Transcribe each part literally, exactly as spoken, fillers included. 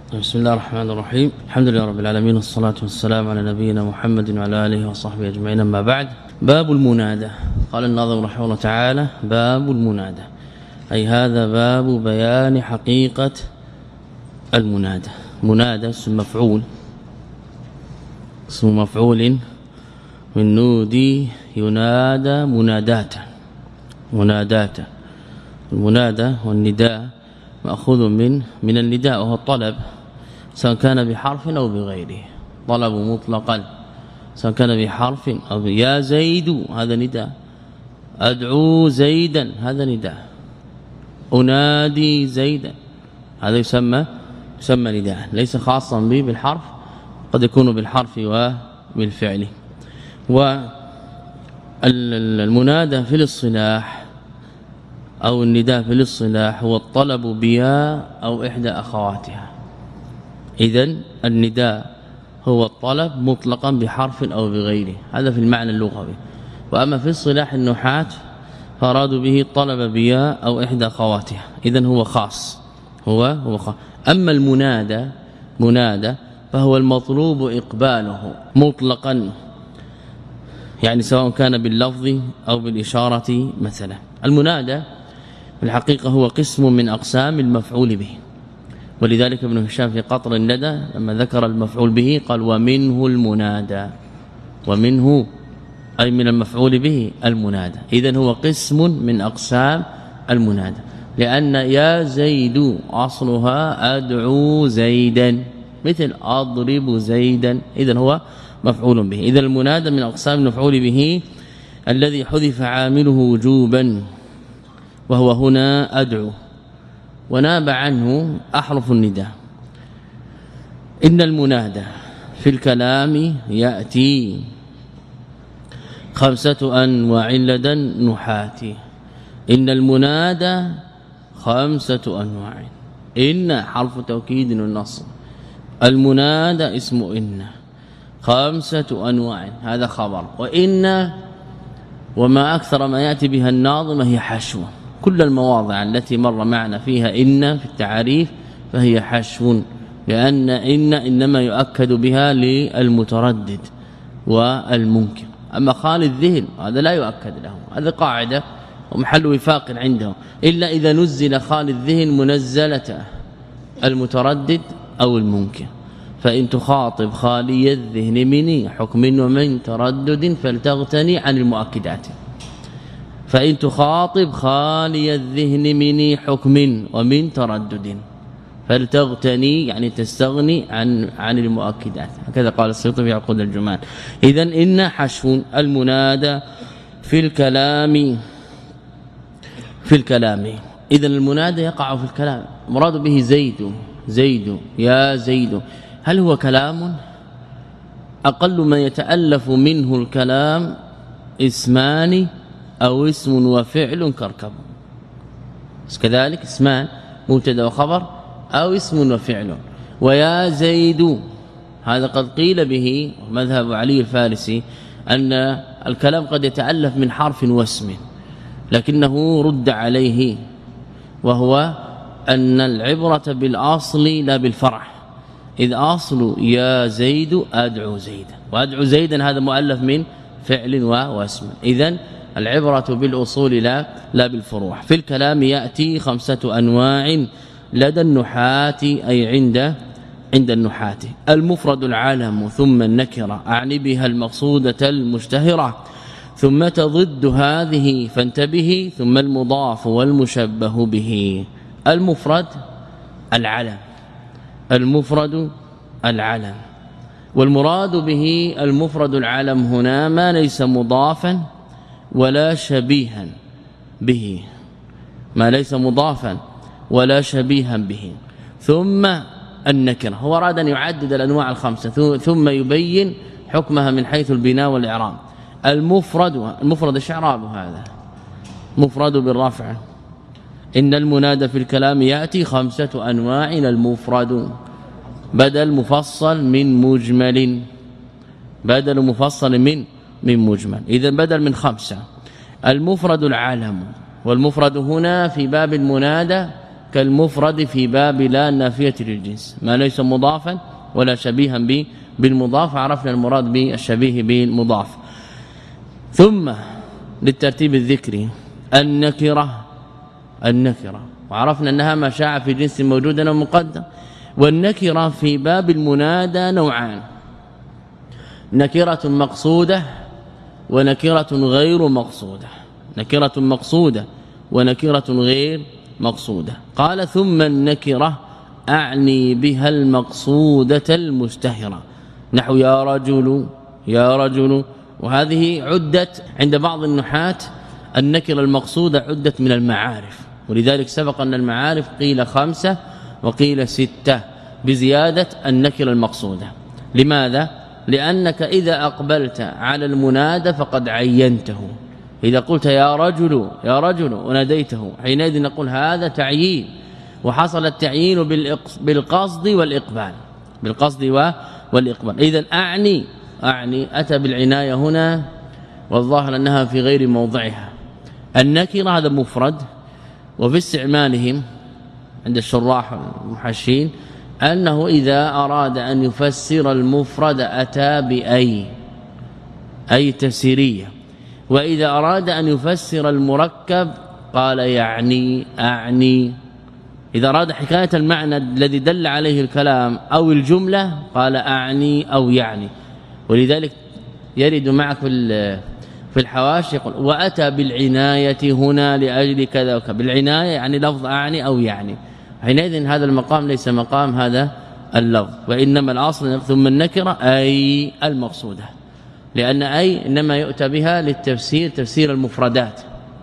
بسم الله الرحمن الرحيم. الحمد لله رب العالمين والصلاة والسلام على نبينا محمد وعلى آله وصحبه أجمعين. أما بعد، باب المنادى. قال الناظم رحمه الله تعالى: باب المنادى، أي هذا باب بيان حقيقة المنادى. منادى اسم مفعول، اسم مفعول من نودي ينادى مناداة. مناداة، المنادى والنداء مأخوذ من من النداء، وهو الطلب، سواء كان بحرف أو بغيره. طلب مطلقا سواء كان بحرف أو يا زيد، هذا نداء. أدعو زيدا، هذا نداء. أنادي زيدا، هذا يسمى يسمى نداء، ليس خاصا به بالحرف، قد يكون بالحرف وبالفعل. والمنادى في الاصطلاح أو النداء في الاصطلاح هو الطلب بيا أو إحدى أخواتها. إذن النداء هو الطلب مطلقا بحرف أو بغيره، هذا في المعنى اللغوي. وأما في اصطلاح النحاة فأرادوا به الطلب بيا أو إحدى أخواتها، إذن هو خاص، هو هو خاص. أما المنادى منادى فهو المطلوب إقباله مطلقا، يعني سواء كان باللفظ أو بالإشارة مثلا. المنادى في الحقيقة هو قسم من أقسام المفعول به، ولذلك ابن هشام في قطر الندى لما ذكر المفعول به قال: ومنه المنادى. ومنه أي من المفعول به المنادى. إذن هو قسم من أقسام المنادى، لأن يا زيد أصلها أدعو زيدا، مثل أضرب زيدا، إذن هو مفعول به. إذن المنادى من أقسام المفعول به الذي حذف عامله وجوبا، وهو هنا أدعو، وناب عنه أحرف النداء. إن المنادى في الكلام يأتي خمسة أنواع لدى النحاة. إن المنادى خمسة أنواع. إن حرف توكيد والنصب، المنادى اسم إن، خمسة أنواع هذا خبر. وإن وما أكثر ما يأتي بها الناظم هي حشو. كل المواضع التي مر معنا فيها إن في التعريف فهي حشو، لأن إن إنما يؤكد بها للمتردد والمنكر. أما خالي الذهن هذا لا يؤكد له، هذا قاعدة ومحل وفاق عنده، إلا إذا نزل خالي الذهن منزلة المتردد أو المنكر. فإن تخاطب خالي الذهن من حكم ومن تردد فلتغتني عن المؤكدات. فإن تخاطب خالي الذهن من حكم ومن تردد فلتغتني، يعني تستغني عن عن المؤكدات. هكذا قال السيوطي في عقود الجمال. إذن إن حشو المنادى في الكلام في الكلام إذن المنادى يقع في الكلام، مراد به زيد زيد يا زيد. هل هو كلام؟ أقل ما يتألف منه الكلام اسمان أو اسم وفعل كركب، كذلك اسمان مبتدا وخبر أو اسم وفعل. ويا زيد هذا قد قيل به مذهب علي الفارسي أن الكلام قد يتألف من حرف واسم، لكنه رد عليه، وهو أن العبرة بالأصل لا بالفرع. إذ أصل يا زيد أدعو زيدا، وأدعو زيدا هذا مؤلف من فعل واسم. إذن العبرة بالأصول لا لا بالفروع. في الكلام يأتي خمسة أنواع لدى النحاة، أي عند عند النحاة. المفرد العالم، ثم النكرة أعني بها المقصودة المشتهرة، ثم تضد هذه فانتبه، ثم المضاف والمشبه به. المفرد العلم، المفرد العلم، والمراد به المفرد العلم هنا ما ليس مضافا ولا شبيها به، ما ليس مضافا ولا شبيها به. ثم النكره، هو أراد أن يعدد الأنواع الخمسة ثم يبين حكمها من حيث البناء والإعراب. المفرد المفرد الشعراب هذا مفرد بالرفع. إن المنادى في الكلام يأتي خمسة أنواع، المفرد بدل مفصل من مجمل، بدل مفصل من من مجمل، إذا بدل من خمسة. المفرد العالم، والمفرد هنا في باب المنادى كالمفرد في باب لا النافية للجنس، ما ليس مضافا ولا شبيها به بالمضاف، عرفنا المراد بالشبيه بالمضاف. ثم للترتيب الذكري النكرة النكرة وعرفنا أنها ما شاع في جنس موجود ومقدر. والنكرة في باب المنادى نوعان: نكرة مقصودة ونكرة غير مقصودة. نكرة مقصودة ونكرة غير مقصودة. قال ثم النكرة أعني بها المقصودة المشتهرة، نحو يا رجل يا رجل. وهذه عدت عند بعض النحاة النكرة المقصودة عدت من المعارف، ولذلك سبق أن المعارف قيل خمسة وقيل ستة بزيادة النكرة المقصودة. لماذا؟ لأنك إذا أقبلت على المنادى فقد عينته. إذا قلت يا رجل يا رجل وناديته حينئذ نقول هذا تعيين، وحصل التعيين بالقصد والإقبال بالقصد والإقبال. إذن أعني أعني أتى بالعناية هنا، والظاهر أنها في غير موضعها. النكرة هذا مفرد، وفي استعمالهم عند الشراح المحشين أنه إذا أراد أن يفسر المفرد أتى بأي أي تفسيرية، وإذا أراد أن يفسر المركب قال يعني أعني. إذا أراد حكاية المعنى الذي دل عليه الكلام أو الجملة قال أعني أو يعني. ولذلك يرد معك في الحواشي يقول وأتى بالعناية هنا لأجل كذا وكذا. بالعناية يعني لفظ أعني أو يعني، حينئذ هذا المقام ليس مقام هذا اللفظ، وإنما الأصل ثم النكرة أي المقصودة، لأن أي إنما يؤتى بها للتفسير تفسير المفردات.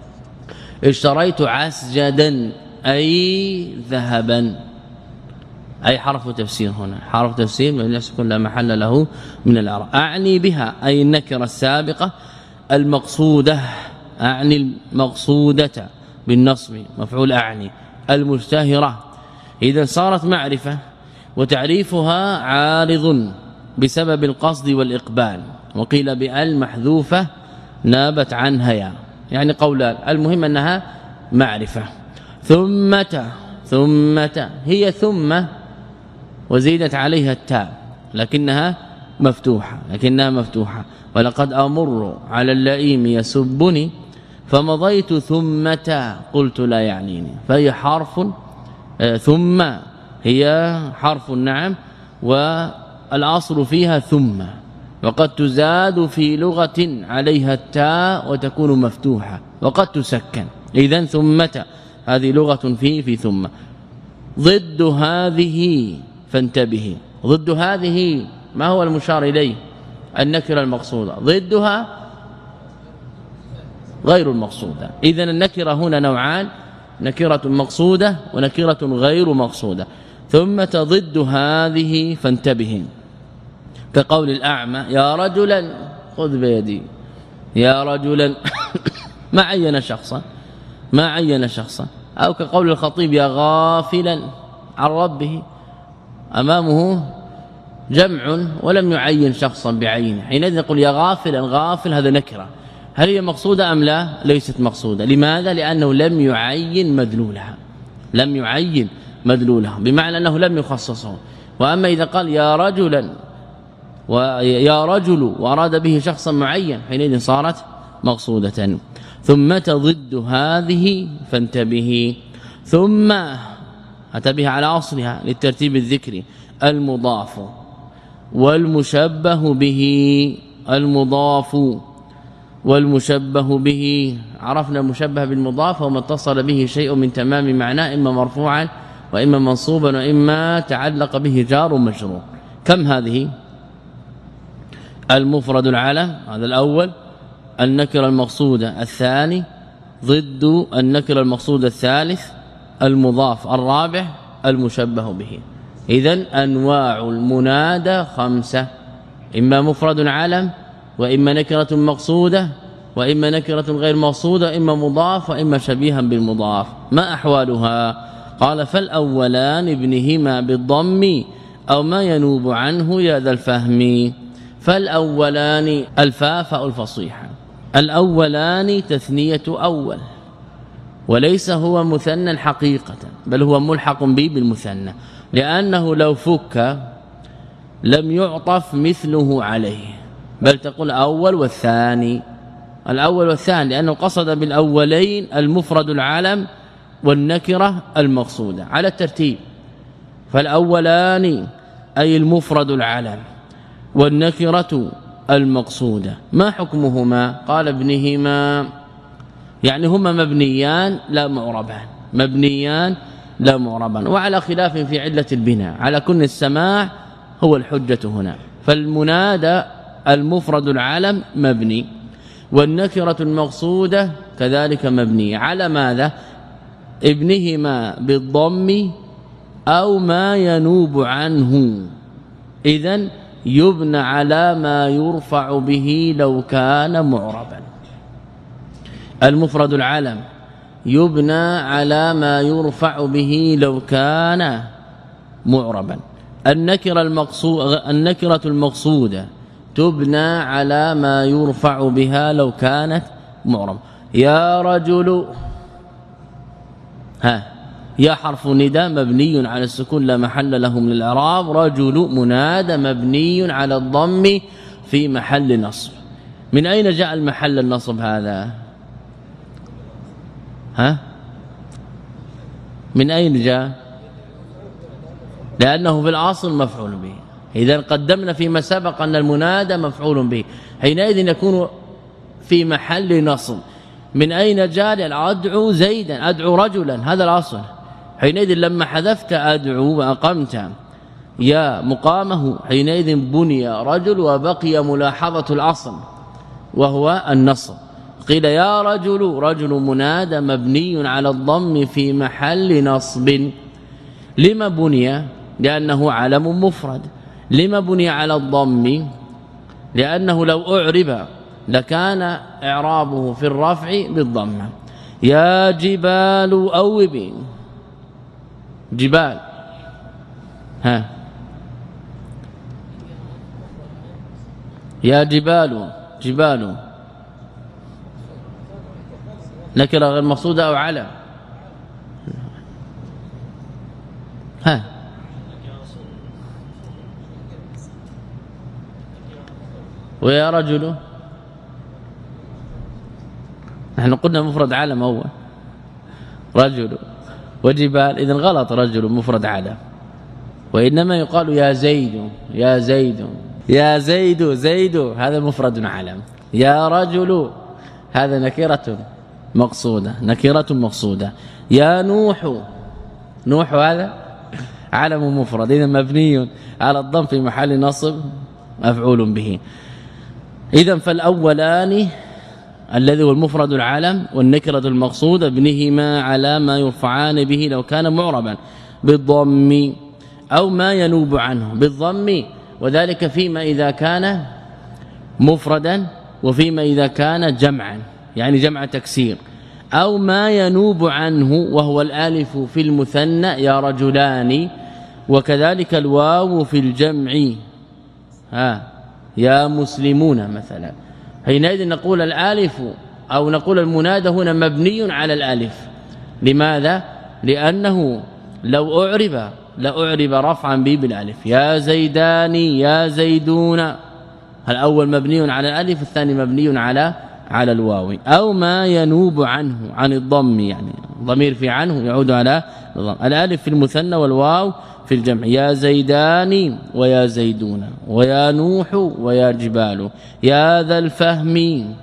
اشتريت عسجدا أي ذهبا، أي حرف تفسير هنا حرف تفسير ليس كل محل له من الإعراب. أعني بها أي النكرة السابقة المقصودة، أعني المقصودة بالنصب مفعول أعني المشتهرة. إذا صارت معرفة وتعريفها عارض بسبب القصد والإقبال، وقيل بأل محذوفة نابت عنها يا، يعني قولان، المهم أنها معرفة. ثمة ثمة هي ثم وزيدت عليها التاء لكنها مفتوحة لكنها مفتوحة ولقد أمر على اللئيم يسبني فمضيت ثمة قلت لا يعنيني. فهي حرف ثم هي حرف نعم، والأصل فيها ثم، وقد تزاد في لغة عليها التاء وتكون مفتوحة وقد تسكن. إذن ثمة هذه لغة في في ثم. ضد هذه فانتبه، ضد هذه ما هو المشار إليه؟ النكرة المقصودة، ضدها غير المقصودة. إذن النكرة هنا نوعان: نكرة مقصودة ونكرة غير مقصودة. ثم ضد هذه فانتبه، كقول الأعمى يا رجلا خذ بيدي، يا رجلا ما عين شخصا ما عين شخصا. أو كقول الخطيب يا غافلا عن ربه، أمامه جمع ولم يعين شخصا بعينه، حينئذ نقول يا غافلا. غافل هذا نكرة، هل هي مقصودة أم لا؟ ليست مقصودة. لماذا؟ لأنه لم يعين مدلولها لم يعين مدلولها بمعنى أنه لم يخصصه. وأما إذا قال يا رجلا ويا رجل وأراد به شخصا معين حينئذ صارت مقصودة. ثم ضد هذه فانتبه. ثم أتبه على أصلها للترتيب الذكري المضاف والمشبه به. المضاف والمشبه به، عرفنا المشبه بالمضاف وما اتصل به شيء من تمام معناه، إما مرفوعا وإما منصوبا وإما تعلق به جار ومجرور. كم هذه؟ المفرد العلم هذا الأول، النكرة المقصودة الثاني، ضد النكرة المقصودة الثالث، المضاف الرابع، المشبه به. إذن أنواع المنادى خمسة: إما مفرد علم، وإما نكرة مقصودة، وإما نكرة غير مقصودة، إما مضاف، وإما شبيها بالمضاف. ما أحوالها؟ قال فالأولان ابنهما بالضم أو ما ينوب عنه يا ذا الفهم. فالأولان الفاء فاء الفصيحة، الأولان تثنية أول وليس هو مثنى حقيقة، بل هو ملحق به بالمثنى، لأنه لو فك لم يعطف مثله عليه، بل تقول الأول والثاني، الأول والثاني، لأنه قصد بالأولين المفرد العلم والنكرة المقصودة على الترتيب. فالأولان أي المفرد العلم والنكرة المقصودة، ما حكمهما؟ قال ابنهما يعني هما مبنيان لا معربان، مبنيان لا معربان، وعلى خلاف في علة البناء، على كل السماع هو الحجة هنا. فالمنادى المفرد العلم مبني، والنكرة المقصودة كذلك مبنية على ماذا؟ ابنهما بالضم أو ما ينوب عنه، إذن يبنى على ما يرفع به لو كان معربا. المفرد العلم يبنى على ما يرفع به لو كان معربا. النكرة المقصودة النكرة المقصودة تبنى على ما يرفع بها لو كانت معربة. يا رجل، ها يا حرف نداء مبني على السكون لا محل له من الاعراب، رجل منادى مبني على الضم في محل نصب. من أين جاء المحل النصب هذا؟ ها من أين جاء؟ لأنه في الأصل مفعول به. إذا قدمنا فيما سبق أن المنادى مفعول به، حينئذ يكون في محل نصب. من أين جاء؟ أدعو زيدا، أدعو رجلا، هذا الأصل. حينئذ لما حذفت أدعو وأقمت يا مقامه، حينئذ بني رجل وبقي ملاحظة الأصل وهو النصب. قيل يا رجل، رجل منادى مبني على الضم في محل نصب. لما بني؟ لأنه علم مفرد. لما بني على الضم؟ لأنه لو أعرب لكان إعرابه في الرفع بالضمة. يا جبال أوبي، جبال، ها يا جبال، جبال نكره غير مقصوده او علم؟ ها ويا رجل نحن قلنا مفرد علم اول رجل وجبال، اذا غلط، رجل مفرد علم، وانما يقال يا زيد، يا زيد، يا زيد، زيد هذا مفرد علم. يا رجل هذا نكره مقصوده، نكره مقصوده. يا نوح، نوح هذا علم مفرد، اذا مبني على الضم في محل نصب مفعول به. اذا فالاولان الذي هو المفرد العلم والنكره المقصوده ابنهما على ما يرفعان به لو كان معربا بالضم أو ما ينوب عنه بالضم، وذلك فيما إذا كان مفردا وفيما إذا كان جمعا، يعني جمع تكسير، أو ما ينوب عنه وهو الالف في المثنى يا رجلان، وكذلك الواو في الجمع ها يا مسلمون مثلا. حينئذ نقول الالف أو نقول المنادى هنا مبني على الالف. لماذا؟ لأنه لو أعرب لأعرب رفعا به بالالف. يا زيدان، يا زيدون، الأول مبني على الالف، الثاني مبني على على الواو. أو ما ينوب عنه عن الضم، يعني ضمير في عنه يعود على الضم، الالف في المثنى والواو في الجمع. يا زيدان ويا زيدون ويا نوح ويا جبال. يا ذا الفهم،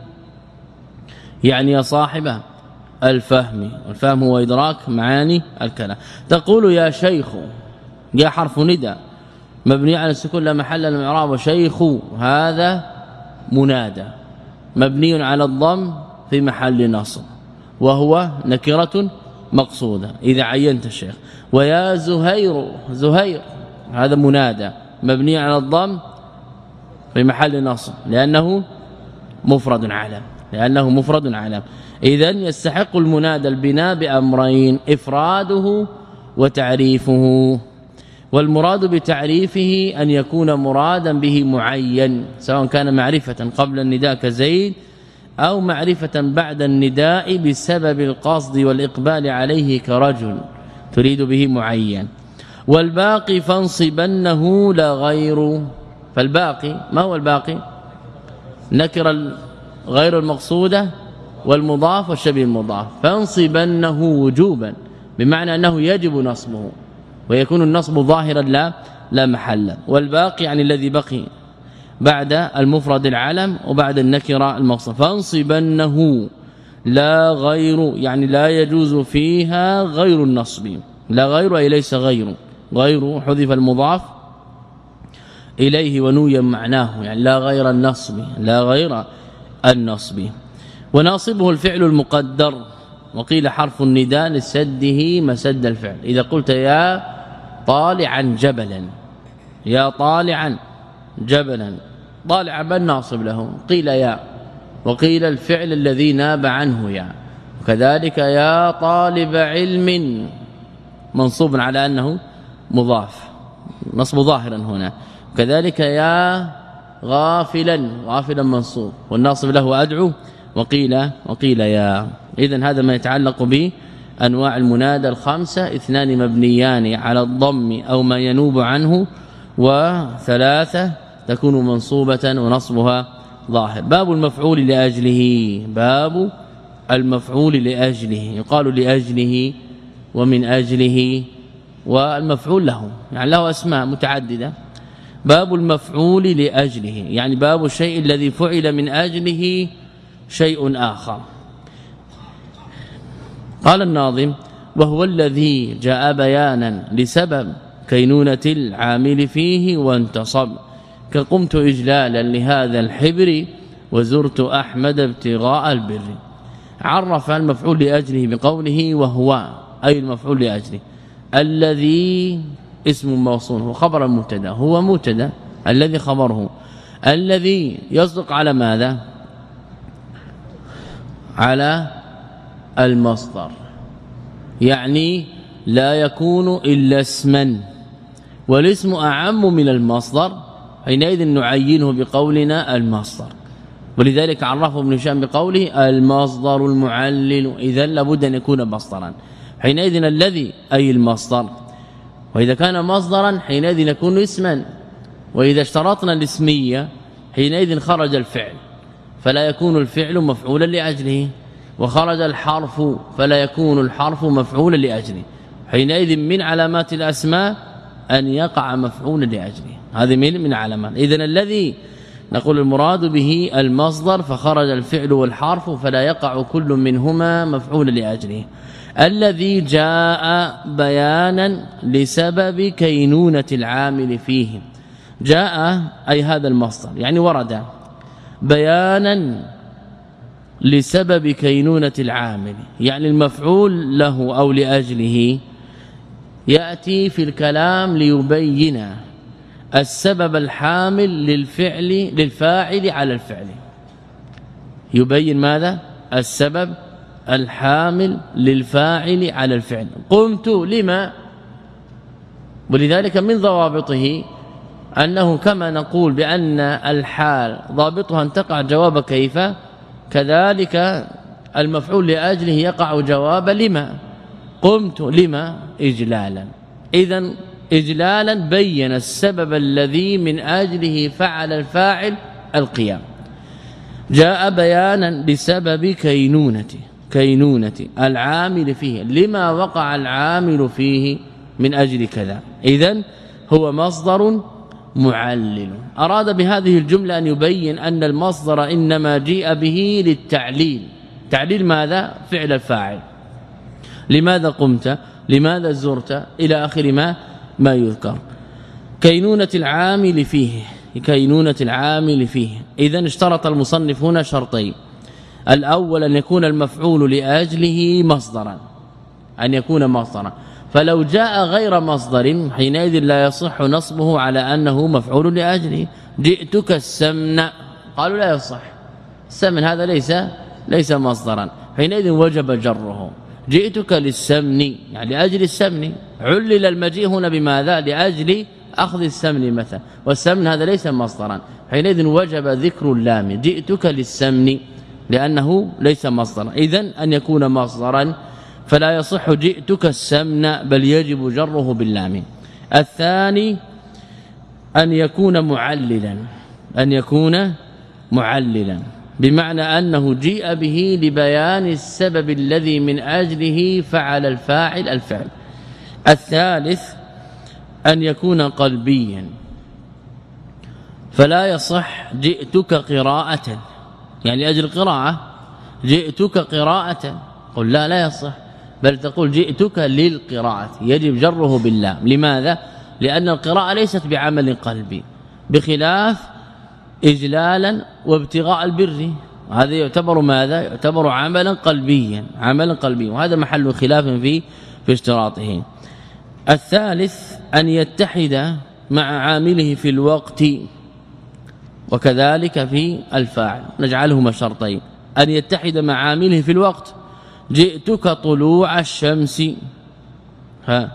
يعني يا صاحب الفهم، الفهم هو إدراك معاني الكلام. تقول يا شيخ، يا حرف ندى مبني على السكون لا محل له من الاعراب، وشيخ هذا منادى مبني على الضم في محل نصب وهو نكرة مقصودة إذا عينت الشيخ. ويا زهير، زهير هذا منادى مبني على الضم في محل نصب لأنه مفرد علم، لأنه مفرد علم. إذن يستحق المنادى البناء بأمرين: إفراده وتعريفه. والمراد بتعريفه أن يكون مرادا به معين، سواء كان معرفة قبل النداء كزيد أو معرفة بعد النداء بسبب القصد والإقبال عليه كرجل. تريد به معين. والباقي فانصبنه لا غير. فالباقي ما هو الباقي؟ نكر غير المقصودة والمضاف والشبيه المضاف. فانصبنه وجوبا بمعنى أنه يجب نصبه ويكون النصب ظاهرا لا لا محل. والباقي يعني الذي بقي بعد المفرد العلم وبعد النكره المقصود. فانصبنه لا غير يعني لا يجوز فيها غير النصب. لا غير أي ليس غير. غير حذف المضاف إليه ونوي معناه يعني لا غير النصب لا غير النصب. وناصبه الفعل المقدر وقيل حرف النداء لسده مسد الفعل. إذا قلت يا طالعا جبلا يا طالعا جبلا طالعا من ناصب له؟ قيل يا وقيل الفعل الذي ناب عنه يا. وكذلك يا طالب علم منصوب على أنه مضاف نصب ظاهرا هنا. وكذلك يا غافلا غافلا منصوب والناصب له أدعو وقيل وقيل يا. إذن هذا ما يتعلق به أنواع المنادى الخمسة. اثنان مبنيان على الضم أو ما ينوب عنه وثلاثة تكون منصوبة ونصبها ظاهر. باب المفعول لأجله. باب المفعول لأجله يقال لأجله ومن أجله والمفعول له يعني له أسماء متعددة. باب المفعول لأجله يعني باب الشيء الذي فعل من أجله شيء آخر. قال الناظم وهو الذي جاء بيانا لسبب كينونة العامل فيه وانتصب كقمت إجلالا لهذا الحبر وزرت أحمد ابتغاء البر. عرف المفعول لأجله بقوله وهو أي المفعول لأجله. الذي اسم موصول وخبر المبتدا هو مبتدا الذي خبره. الذي يصدق على ماذا؟ على المصدر يعني لا يكون إلا اسما والاسم أعم من المصدر حينئذ نعينه بقولنا المصدر. ولذلك عرفه ابن هشام بقوله المصدر المعلل. إذا لابد أن يكون مصدرا حينئذ الذي أي المصدر. وإذا كان مصدرا حينئذ يكون اسما. وإذا اشترطنا الاسمية حينئذ خرج الفعل فلا يكون الفعل مفعولا لأجله وخرج الحرف فلا يكون الحرف مفعولا لأجله. حينئذ من علامات الأسماء أن يقع مفعولا لأجله. هذه من من علامات. إذن الذي نقول المراد به المصدر فخرج الفعل والحرف فلا يقع كل منهما مفعولا لأجله. الذي جاء بيانا لسبب كينونة العامل فيه. جاء أي هذا المصدر يعني ورد بيانا لسبب كينونة العامل يعني المفعول له أو لأجله يأتي في الكلام ليبين السبب الحامل للفعل للفاعل على الفعل. يبين ماذا؟ السبب الحامل للفاعل على الفعل. قمت لما ولذلك من ضوابطه أنه كما نقول بأن الحال ضابطها أن تقع جواب كيف كذلك المفعول لأجله يقع جواب لما. قمت لما إجلالا. إذن إجلالا بين السبب الذي من أجله فعل الفاعل القيام. جاء بيانا لسبب كينونة كينونة العامل فيه لما وقع العامل فيه من أجل كذا. إذن هو مصدر معلل. أراد بهذه الجملة أن يبين أن المصدر إنما جيء به للتعليل. تعليل ماذا؟ فعل الفاعل. لماذا قمت؟ لماذا زرت؟ إلى آخر ما ما يذكر. كينونة العامل فيه كينونة العامل فيه. إذن اشترط المصنف هنا شرطين. الأول أن يكون المفعول لأجله مصدرا أن يكون مصدرا. فلو جاء غير مصدر حينئذ لا يصح نصبه على أنه مفعول لأجله. جئتك السمن قالوا لا يصح. السمن هذا ليس ليس مصدرا حينئذ وجب جره. جئتك للسمن يعني لأجل السمن. علل المجيء هنا بماذا؟ لأجل أخذ السمن مثلا والسمن هذا ليس مصدرا حينئذ وجب ذكر اللام. جئتك للسمن لأنه ليس مصدرا. إذن أن يكون مصدرا فلا يصح جئتك السمن بل يجب جره باللام. الثاني أن يكون معللا أن يكون معللا بمعنى أنه جيء به لبيان السبب الذي من أجله فعل الفاعل الفعل. الثالث أن يكون قلبيا فلا يصح جئتك قراءة يعني أجل قراءة جئتك قراءة قل لا لا يصح بل تقول جئتك للقراءة يجب جره باللام. لماذا؟ لأن القراءة ليست بعمل قلبي بخلاف إجلالا وابتغاء البر هذا يعتبر ماذا؟ يعتبر عملا قلبيا عملا قلبيا وهذا محل خلاف في في اشتراطه. الثالث أن يتحد مع عامله في الوقت وكذلك في الفاعل نجعلهما شرطين. أن يتحد مع عامله في الوقت جئتك طلوع الشمس ها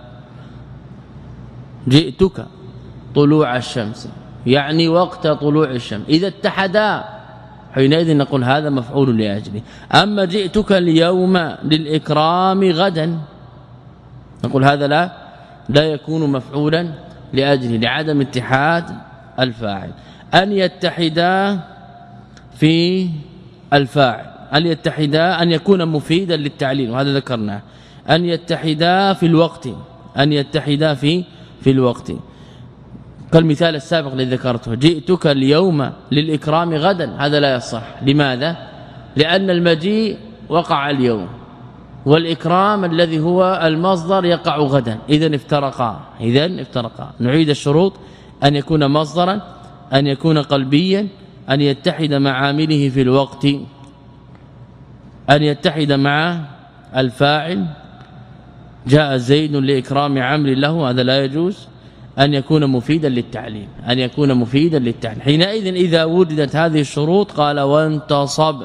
جئتك طلوع الشمس يعني وقت طلوع الشمس إذا اتحدا حينئذ نقول هذا مفعول لأجله. أما جئتك اليوم للإكرام غدا نقول هذا لا لا يكون مفعولا لأجله لعدم اتحاد الفاعل. أن يتحدا في الفاعل أن يتحدا أن يكون مفيدا للتعليل وهذا ذكرناه. أن يتحدا في الوقت أن يتحدا في في الوقت كالمثال السابق الذي ذكرته جئتك اليوم للإكرام غدا هذا لا يصح. لماذا؟ لأن المجيء وقع اليوم والإكرام الذي هو المصدر يقع غدا إذن افترقا إذن افترقا. نعيد الشروط أن يكون مصدرا أن يكون قلبيا أن يتحد مع عامله في الوقت أن يتحد مع الفاعل جاء زيد لإكرام عمرو له هذا لا يجوز. أن يكون مفيدا للتعليل أن يكون مفيدا للتعليل. حينئذ إذا وجدت هذه الشروط قال وانتصب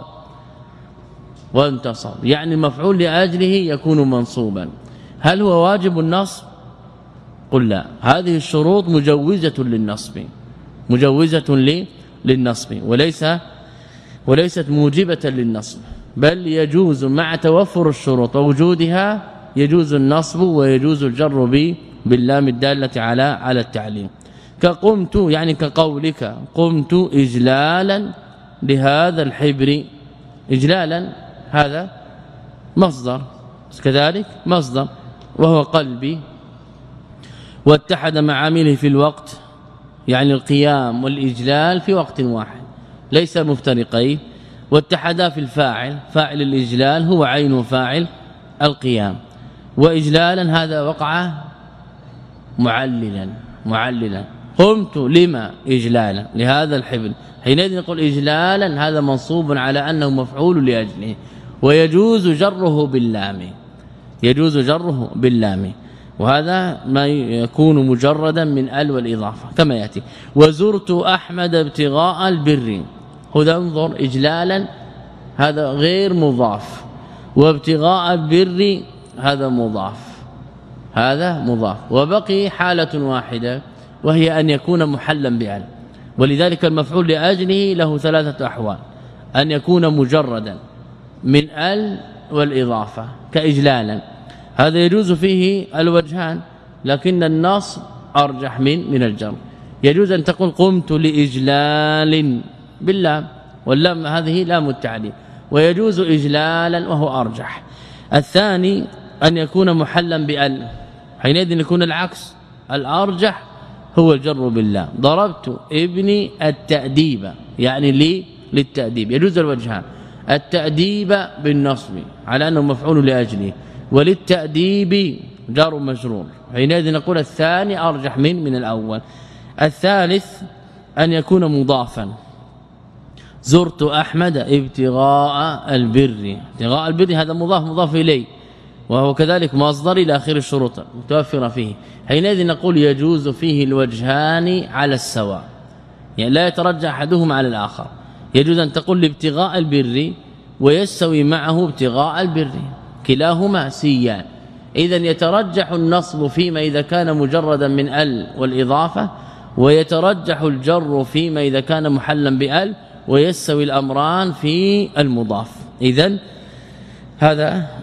وانتصب يعني المفعول لأجله يكون منصوبا. هل هو واجب النصب؟ قل لا هذه الشروط مجوزة للنصب مجوزة للنصب وليس وليست موجبة للنصب بل يجوز مع توفر الشروط ووجودها يجوز النصب ويجوز الجر به باللام الدالة على على التعليم. كقمت يعني كقولك قمت إجلالا لهذا الحبر إجلالا هذا مصدر كذلك مصدر وهو قلبي واتحد مع عامله في الوقت يعني القيام والإجلال في وقت واحد ليس مفترقين. واتحدا في الفاعل فاعل الإجلال هو عين فاعل القيام وإجلالا هذا وقع معللا معللا قمت لما إجلالا لهذا الحبل حينئذ نقول إجلالا هذا منصوب على أنه مفعول لأجله ويجوز جره باللام يجوز جره باللام وهذا ما يكون مجردا من ال والاضافه كما ياتي. وزرت احمد ابتغاء البر خذ انظر اجلالا هذا غير مضاف وابتغاء البر هذا مضاف هذا مضاف وبقي حالة واحدة وهي أن يكون محلا بال ولذلك المفعول لأجله له ثلاثة أحوال. أن يكون مجردا من ال والإضافة كإجلالا هذا يجوز فيه الوجهان لكن النص أرجح من من الجر. يجوز أن تقول قمت لإجلال باللام واللام هذه لام التعليل ويجوز إجلالا وهو أرجح. الثاني أن يكون محلا بال حينئذ يكون العكس الأرجح هو الجر باللام. ضربت ابني التأديب يعني لي للتأديب يجوز الوجهان التأديب بالنصب على أنه مفعول لأجله وللتأديب جار مجرور حينئذ نقول الثاني أرجح من من الأول. الثالث أن يكون مضافا زرت أحمد ابتغاء البر ابتغاء البر هذا مضاف مضاف إليه وهو كذلك مصدر إلى آخر الشروط متوفرة فيه حينئذ نقول يجوز فيه الوجهان على السواء يعني لا يترجح أحدهما على الآخر. يجوز أن تقول لابتغاء البر ويستوي معه ابتغاء البر كلاهما سيان إذا يترجح النصب فيما إذا كان مجردا من ال والإضافة ويترجح الجر فيما إذا كان محلا بال ويستوي الأمران في المضاف. إذن هذا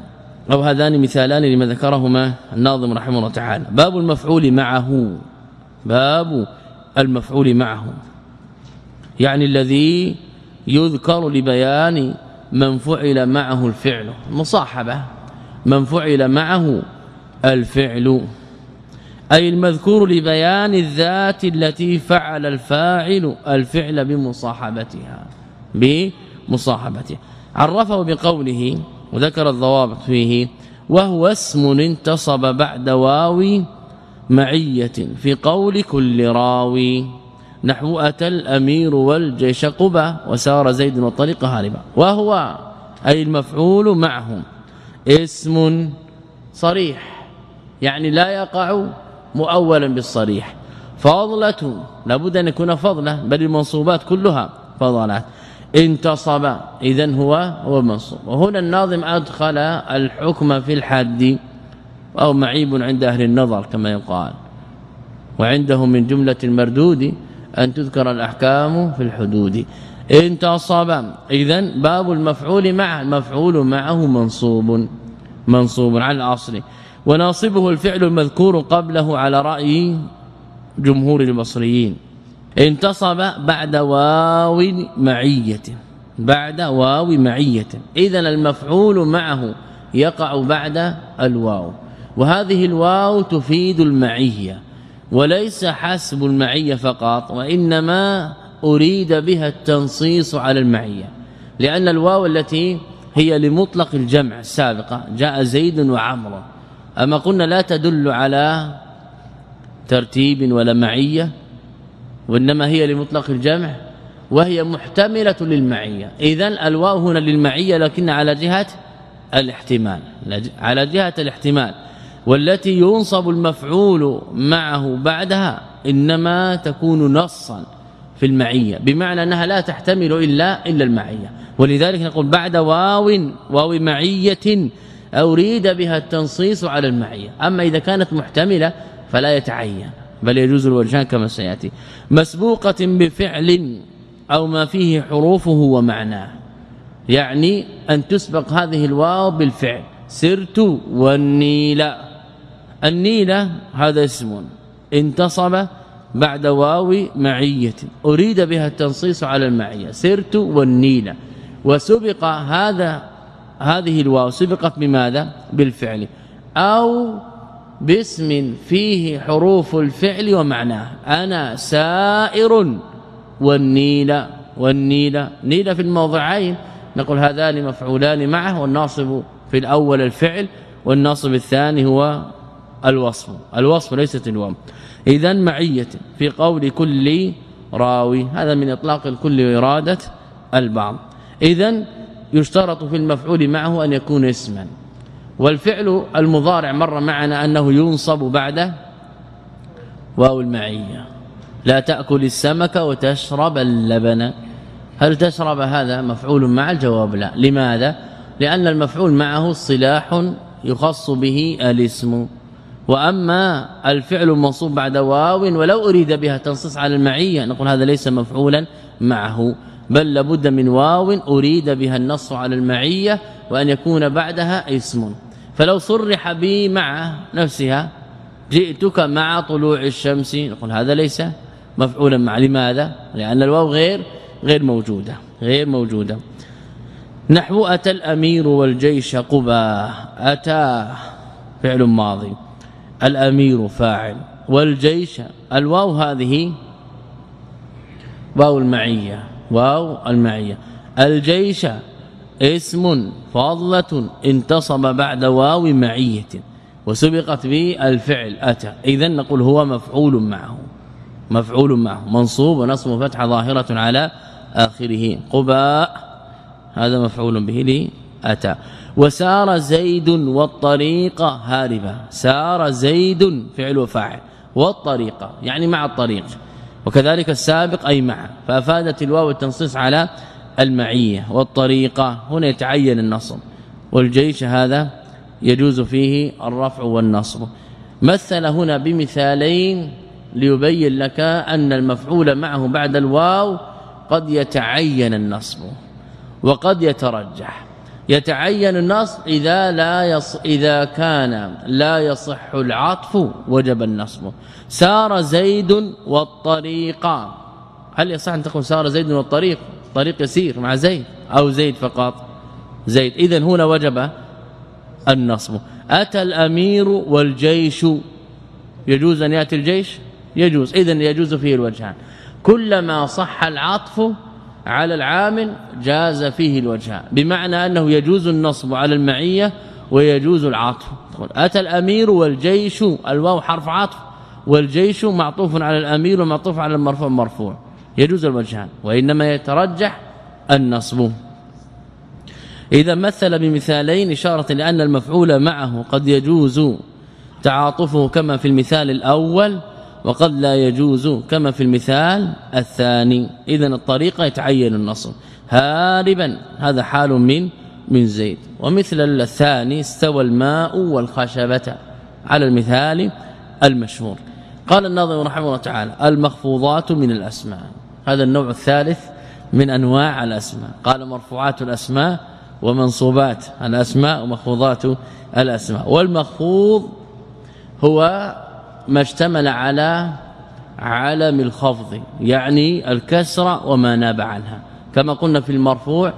أو هذان مثالان لما ذكرهما الناظم رحمه الله تعالى. باب المفعول معه، باب المفعول معه يعني الذي يذكر لبيان من فعل معه الفعل، مصاحبة من فعل معه الفعل، أي المذكور لبيان الذات التي فعل الفاعل الفعل بمصاحبتها بمصاحبتها. عرفه بقوله وذكر الضوابط فيه: وهو اسم انتصب بعد واو معية في قول كل راوي، نحو أتى الأمير والجيش قبا وسار زيد والطريق هاربا. وهو أي المفعول معه اسم صريح، يعني لا يقع مؤولا بالصريح، فضلة لابد أن يكون فضلة، بل المنصوبات كلها فضلات. انتصب إذن هو هو منصوب. وهنا الناظم أدخل الحكم في الحد، أو معيب عند أهل النظر كما يقال، وعندهم من جملة المردود أن تذكر الأحكام في الحدود. انتصب إذن باب المفعول معه، المفعول معه منصوب منصوب على الأصل، وناصبه الفعل المذكور قبله على رأي جمهور المصريين. انتصب بعد واو معية، بعد واو معية، إذن المفعول معه يقع بعد الواو، وهذه الواو تفيد المعية، وليس حسب المعية فقط، وإنما أريد بها التنصيص على المعية، لأن الواو التي هي لمطلق الجمع السابقة جاء زيد وعمر، أما قلنا لا تدل على ترتيب ولا معية، وإنما هي لمطلق الجمع وهي محتملة للمعية. إذن الواو هنا للمعية لكن على جهة الاحتمال، على جهة الاحتمال، والتي ينصب المفعول معه بعدها إنما تكون نصا في المعية، بمعنى أنها لا تحتمل إلا إلا المعية. ولذلك نقول بعد واو واو معية أريد بها التنصيص على المعية. أما إذا كانت محتملة فلا يتعين، بل يجوز الوجهان كما سيأتي. مسبوقة بفعل أو ما فيه حروفه ومعناه، يعني أن تسبق هذه الواو بالفعل. سرت والنيل، النيل هذا اسم انتصب بعد واو معية أريد بها التنصيص على المعية، سرت والنيل، وسبق هذا هذه الواو سبقت بماذا؟ بالفعل، أو باسم فيه حروف الفعل ومعناه. أنا سائر والنيل، والنيل نيل في الموضعين نقول هذان مفعولان معه، والناصب في الأول الفعل والناصب الثاني هو الوصف، الوصف ليست الواو. إذن معية في قول كل راوي، هذا من إطلاق الكل وإرادة البعض. إذن يشترط في المفعول معه أن يكون اسما. والفعل المضارع مر معنا أنه ينصب بعد واو المعية. لا تأكل السمك وتشرب اللبن، هل تشرب هذا مفعول مع؟ الجواب لا. لماذا؟ لأن المفعول معه صلاح يخص به الاسم، وأما الفعل المنصوب بعد واو ولو أريد بها تنصيص على المعية نقول هذا ليس مفعولا معه، بل لابد من واو أريد بها النص على المعية وأن يكون بعدها اسم. فلو صرح بي مع نفسها جئتك مع طلوع الشمس نقول هذا ليس مفعولا مع. لماذا؟ لأن الواو غير غير موجودة غير موجودة. نحو أتى الأمير والجيش قبا، أتى فعل ماضي، الأمير فاعل، والجيش الواو هذه واو المعية، واو المعية. الجيش اسم فاضلة انتصب بعد واو معية وسبقت به الفعل أتى، إذن نقول هو مفعول معه، مفعول معه منصوب ونصب فتحة ظاهرة على آخره. قباء هذا مفعول به لأتى. وسار زيد والطريق هاربا، سار زيد فعل وفاعل، والطريق يعني مع الطريق، وكذلك السابق أي مع، فأفادت الواو التنصيص على المعية. والطريقة هنا يتعين النصب، والجيش هذا يجوز فيه الرفع والنصب. مثل هنا بمثالين ليبين لك أن المفعول معه بعد الواو قد يتعين النصب وقد يترجح. يتعين النصب إذا لا يص إذا كان لا يصح العطف وجب النصب. سار زيد والطريق، هل يصح أن تقول سار زيد والطريق؟ طريق يسير مع زيد أو زيد فقط؟ زيد. إذن هنا وجب النصب. أتى الأمير والجيش، يجوز أن يأتي الجيش؟ يجوز. إذن يجوز فيه الوجهان، كلما صح العطف على العامل جاز فيه الوجهان، بمعنى أنه يجوز النصب على المعية ويجوز العطف. أتى الأمير والجيش، الواو حرف عطف، والجيش معطوف على الأمير ومعطوف على المرفوع مرفوع، يجوز الوجهان، وإنما يترجح النصب. إذا مثل بمثالين إشارة لأن المفعول معه قد يجوز تعاطفه كما في المثال الأول، وقد لا يجوز كما في المثال الثاني. إذن الطريقة يتعين النصب. هاربا هذا حال من من زيد. ومثل الثاني استوى الماء والخشبة على المثال المشهور. قال الناظم رحمه الله تعالى: المخفوضات من الأسماء، هذا النوع الثالث من أنواع الأسماء. قال مرفوعات الأسماء ومنصوبات الأسماء ومخفوضات الأسماء. والمخفوض هو ما اشتمل على علم الخفض، يعني الكسرة وما ناب عنها، كما قلنا في المرفوع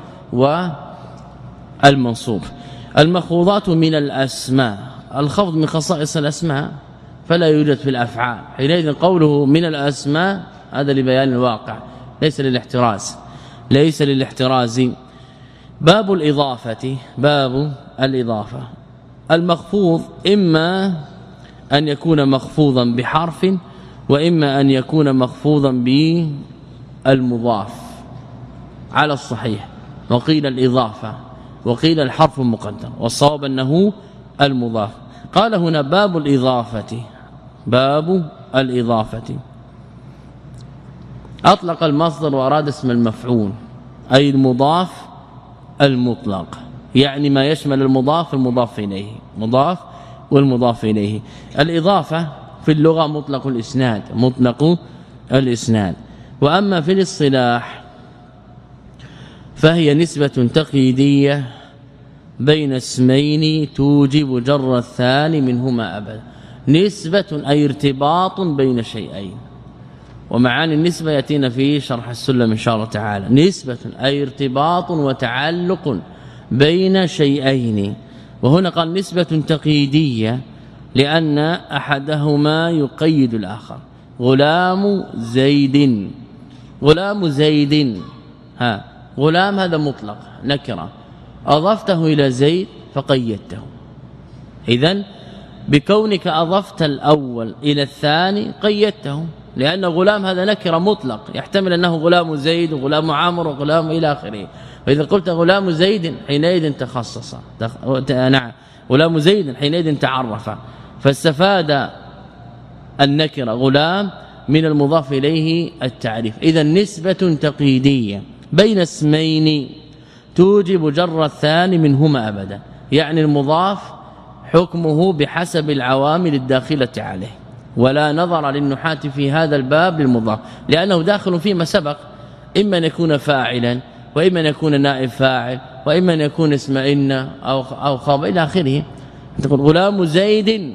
والمنصوب. المخفوضات من الأسماء، الخفض من خصائص الأسماء فلا يوجد في الأفعال، حينئذ قوله من الأسماء هذا لبيان الواقع ليس للاحتراز، ليس للاحتراز. باب الإضافة، باب الإضافة. المخفوض إما أن يكون مخفوضا بحرف، وإما أن يكون مخفوضا بالمضاف على الصحيح، وقيل الإضافة وقيل الحرف المقدر، والصواب أنه المضاف. قال هنا باب الإضافة، باب الإضافة. أطلق المصدر وأراد اسم المفعول، أي المضاف المطلق، يعني ما يشمل المضاف المضاف إليه، مضاف والمضاف إليه. الإضافة في اللغة مطلق الإسناد، مطلق الإسناد. وأما في الاصطلاح فهي نسبة تقييدية بين اسمين توجب جر الثاني منهما أبدا. نسبة أي ارتباط بين شيئين، ومعاني النسبة يأتينا في شرح السلم إن شاء الله تعالى. نسبة أي ارتباط وتعلق بين شيئين، وهنا قال نسبة تقييدية لأن أحدهما يقيد الآخر. غلام زيد، غلام زيد، ها غلام هذا مطلق نكرة، أضفته إلى زيد فقيدته. إذن بكونك أضفت الأول إلى الثاني قيدته، لأن غلام هذا نكرة مطلق يحتمل أنه غلام زيد وغلام عمرو وغلام إلى آخره. فإذا قلت غلام زيد حينئذ تخصص، نعم غلام زيد حينئذ تعرف، فاستفاد النكرة غلام من المضاف إليه التعريف. إذا نسبة تقييدية بين اسمين توجب جر الثاني منهما أبدا، يعني المضاف حكمه بحسب العوامل الداخلة عليه، ولا نظر للنحاة في هذا الباب للمضاف، لأنه داخل فيما سبق، إما أن يكون فاعلا، وإما أن يكون نائب فاعل، وإما أن يكون اسم إن أو أو خبر إلى آخره. تقول غلام زيد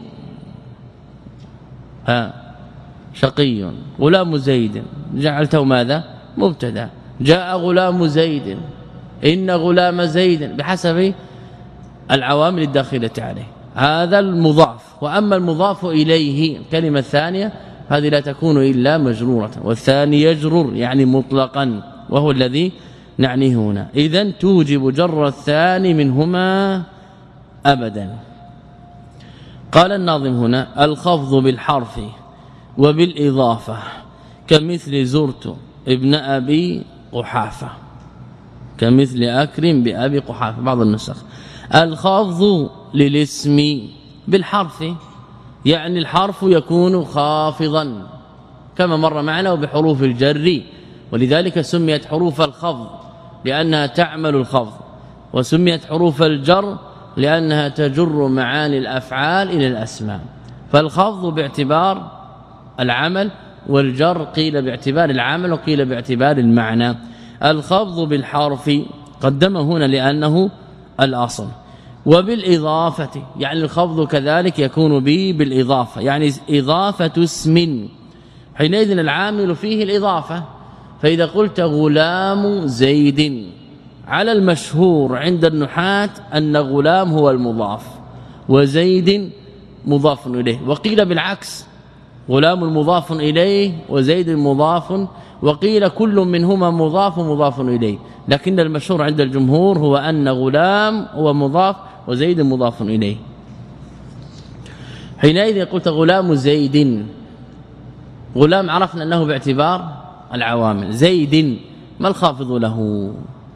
ها شقي، غلام زيد جعلته ماذا؟ مبتدا. جاء غلام زيد، إن غلام زيد، بحسب العوامل الداخلة عليه. هذا المضاف. وأما المضاف إليه الكلمة الثانية هذه لا تكون إلا مجرورة، والثاني يجرر يعني مطلقا، وهو الذي نعنيه هنا. إذن توجب جر الثاني منهما أبدا. قال الناظم هنا الخفض بالحرف وبالإضافة كمثل زرت ابن أبي قحافة، كمثل أكرم بأبي قحافة بعض النسخ. الخفض للاسم بالحرف، يعني الحرف يكون خافضا كما مر معنا، وبحروف الجر، ولذلك سميت حروف الخفض لأنها تعمل الخفض، وسميت حروف الجر لأنها تجر معاني الأفعال إلى الأسماء. فالخفض باعتبار العمل، والجر قيل باعتبار العمل وقيل باعتبار المعنى. الخفض بالحرف قدمه هنا لأنه الأصل. وبالإضافة يعني الخفض كذلك يكون به بالإضافة، يعني إضافة اسم، حينئذ العامل فيه الإضافة. فإذا قلت غلام زيد، على المشهور عند النحاة أن غلام هو المضاف وزيد مضاف إليه، وقيل بالعكس، غلام مضاف إليه وزيد مضاف، وقيل كل منهما مضاف مضاف إليه، لكن المشهور عند الجمهور هو أن غلام هو مضاف وزيد مضاف إليه. حينئذ قلت غلام زيد، غلام عرفنا أنه باعتبار العوامل، زيد ما الخافض له؟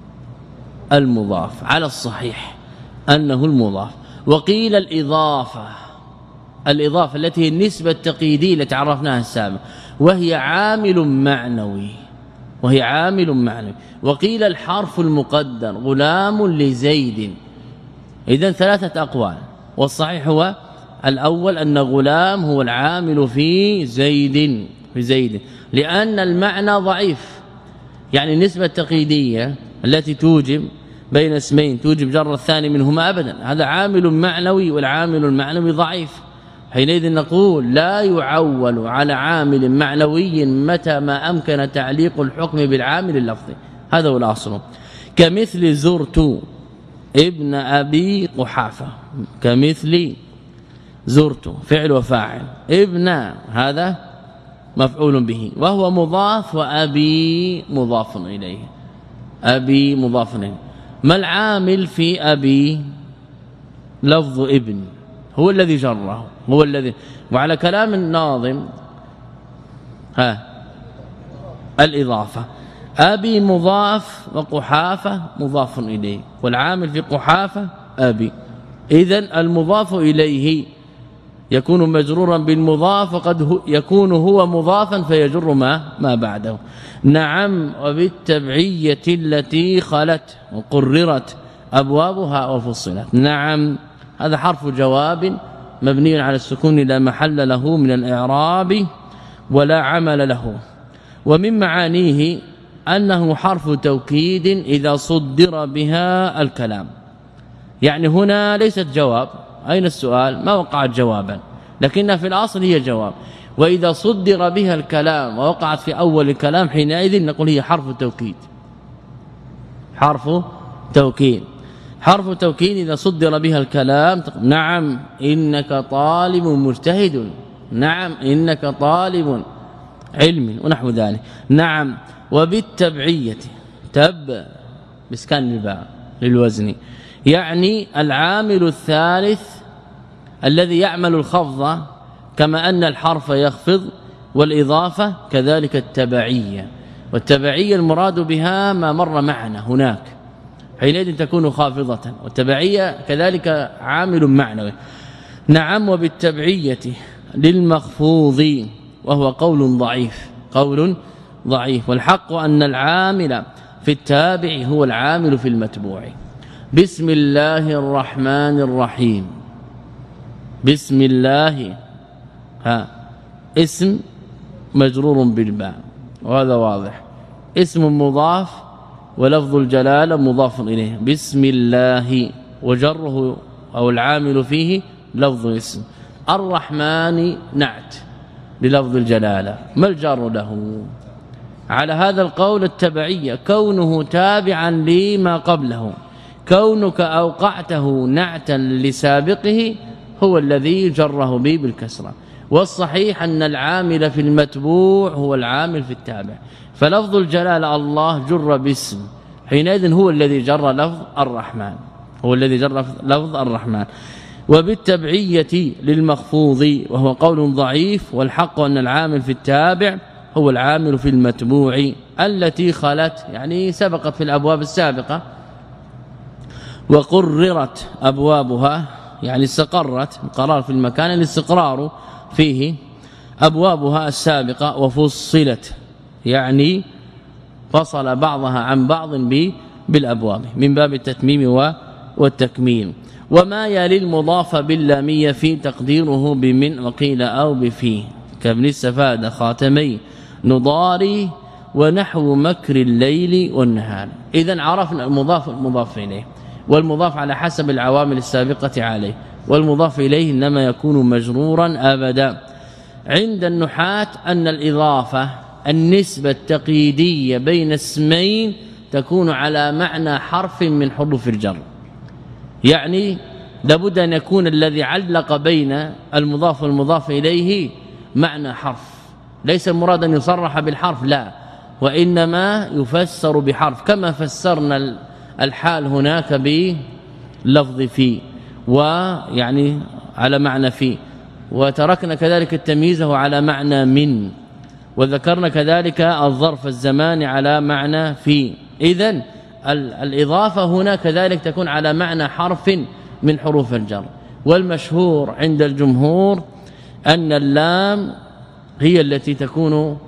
المضاف، على الصحيح أنه المضاف. وقيل الإضافة، الإضافة التي هي النسبة التقييدية التي عرفناها السابق، وهي عامل معنوي، وهي عامل معنوي. وقيل الحرف المقدر، غلام لزيد. إذن ثلاثة أقوال، والصحيح هو الأول أن غلام هو العامل في زيد، في زيد، لأن المعنى ضعيف، يعني النسبة التقييدية التي توجب بين اسمين توجب جر الثاني منهما أبدا، هذا عامل معنوي، والعامل المعنوي ضعيف. حينئذ نقول لا يعول على عامل معنوي متى ما أمكن تعليق الحكم بالعامل اللفظي، هذا هو الأصل. كمثل زرت ابن أبي قحافة، كمثل زرت فعل وفاعل، ابن هذا مفعول به وهو مضاف، وأبي مضاف إليه، أبي مضاف إليه. ما العامل في أبي؟ لفظ ابن، هو الذي جره، هو الذي، وعلى كلام الناظم ها الإضافة، أبي مضاف وقحافة مضاف إليه، والعامل في قحافة أبي. إذن المضاف إليه يكون مجرورا بالمضاف، وقد يكون هو مضافا فيجر ما ما بعده. نعم، وبالتبعية التي خلت وقررت أبوابها وفصلت. نعم هذا حرف جواب مبني على السكون لا محل له من الإعراب ولا عمل له. ومن معانيه أنه حرف توكيد إذا صدر بها الكلام، يعني هنا ليست جواب، أين السؤال؟ ما وقعت جوابا، لكنها في الأصل هي جواب. وإذا صدر بها الكلام ووقعت في أول الكلام حينئذ نقول هي حرف توكيد، حرف توكيد، حرف توكيد إذا صدر بها الكلام. نعم إنك طالب مجتهد، نعم إنك طالب علم ونحو ذلك. نعم وبالتبعية، تب بسكان الباء للوزن، يعني العامل الثالث الذي يعمل الخفض، كما أن الحرف يخفض، والإضافة كذلك التبعية. والتبعية المراد بها ما مر معنا هناك، حينئذ تكون خافضة، والتبعية كذلك عامل معنوي. نعم وبالتبعية للمخفوض، وهو قول ضعيف، قول ضعيف. والحق أن العامل في التابع هو العامل في المتبوع. بسم الله الرحمن الرحيم، بسم الله ها اسم مجرور بالباء وهذا واضح، اسم مضاف ولفظ الجلاله مضاف اليه، بسم الله وجره أو العامل فيه لفظ اسم. الرحمن نعت للفظ الجلاله، ما الجار له؟ على هذا القول التبعية، كونه تابعا لما قبله، كونك أوقعته نعتا لسابقه هو الذي جره به بالكسرة. والصحيح أن العامل في المتبوع هو العامل في التابع، فلفظ الجلالة الله جر باسم، حينئذ هو الذي جر لفظ الرحمن، هو الذي جر لفظ الرحمن. وبالتبعية للمخفوض، وهو قول ضعيف. والحق أن العامل في التابع هو العامل في المتبوع التي خلت، يعني سبقت في الأبواب السابقة. وقررت أبوابها، يعني استقرت، القرار في المكان الاستقرار فيه، أبوابها السابقة. وفصلت يعني فصل بعضها عن بعض بالأبواب من باب التتميم والتكميل. وما يلي المضاف باللامية في تقديره بمن وقيل أو بفيه، كابن السفادة خاتمي نضاري ونحو مكر الليل والنهار. إذن عرفنا المضاف المضاف إليه، والمضاف على حسب العوامل السابقة عليه، والمضاف إليه إنما يكون مجرورا أبدا. عند النحاة أن الإضافة النسبة التقييدية بين اسمين تكون على معنى حرف من حروف الجر، يعني لابد أن يكون الذي علق بين المضاف والمضاف إليه معنى حرف، ليس المراد أن يصرح بالحرف، لا، وإنما يفسر بحرف، كما فسرنا الحال هناك بلفظ في، ويعني على معنى في، وتركنا كذلك التمييز على معنى من، وذكرنا كذلك الظرف الزماني على معنى في. إذن الإضافة هنا كذلك تكون على معنى حرف من حروف الجر. والمشهور عند الجمهور أن اللام هي التي تكون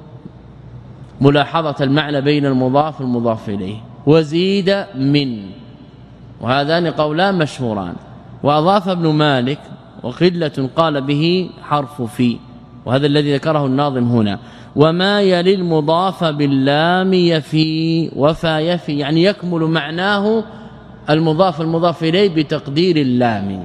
ملاحظة المعنى بين المضاف والمضاف إليه، وزيد من، وهذان قولان مشهوران. وأضاف ابن مالك وقلة قال به حرف في، وهذا الذي ذكره الناظم هنا. وما يلي المضاف باللام يفي، وفا يفي يعني يكمل معناه المضاف المضاف إليه بتقدير اللام.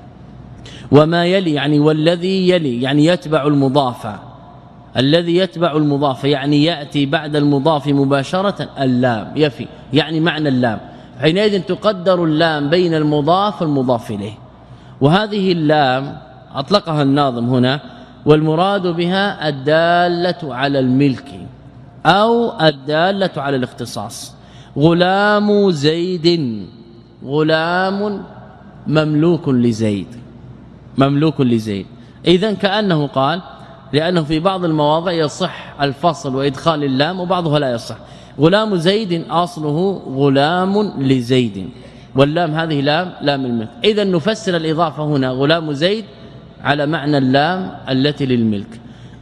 وما يلي يعني والذي يلي يعني يتبع المضاف، الذي يتبع المضاف يعني يأتي بعد المضاف مباشرة اللام يفي، يعني معنى اللام، حينئذ تقدر اللام بين المضاف والمضاف إليه. وهذه اللام أطلقها الناظم هنا، والمراد بها الدالة على الملك أو الدالة على الاختصاص. غلام زيد، غلام مملوك لزيد، مملوك لزيد. إذن كأنه قال، لأنه في بعض المواضع يصح الفصل وإدخال اللام وبعضها لا يصح. غلام زيد أصله غلام لزيد، واللام هذه لام لام الملك. إذن نفسر الإضافة هنا غلام زيد على معنى اللام التي للملك.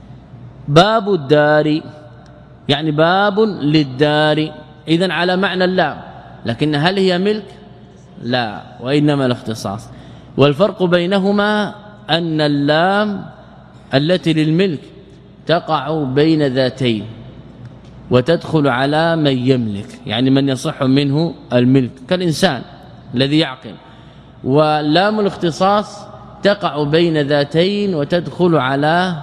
باب الدار يعني باب للدار، إذن على معنى اللام، لكن هل هي ملك؟ لا، وإنما الاختصاص. والفرق بينهما أن اللام التي للملك تقع بين ذاتين وتدخل على من يملك، يعني من يصح منه الملك كالإنسان الذي يعقل. ولام الاختصاص تقع بين ذاتين وتدخل على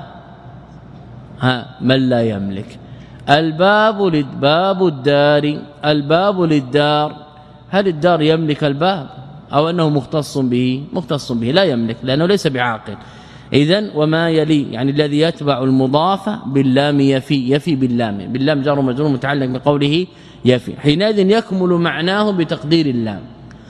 ها من لا يملك. الباب للباب الدار، الباب للدار، هل الدار يملك الباب أو أنه مختص به؟ مختص به، لا يملك لأنه ليس بعاقل. إذن وما يلي يعني الذي يتبع المضاف باللام يفي، يفي باللام، باللام جار ومجرور متعلق بقوله يفي، حينئذ يكمل معناه بتقدير اللام.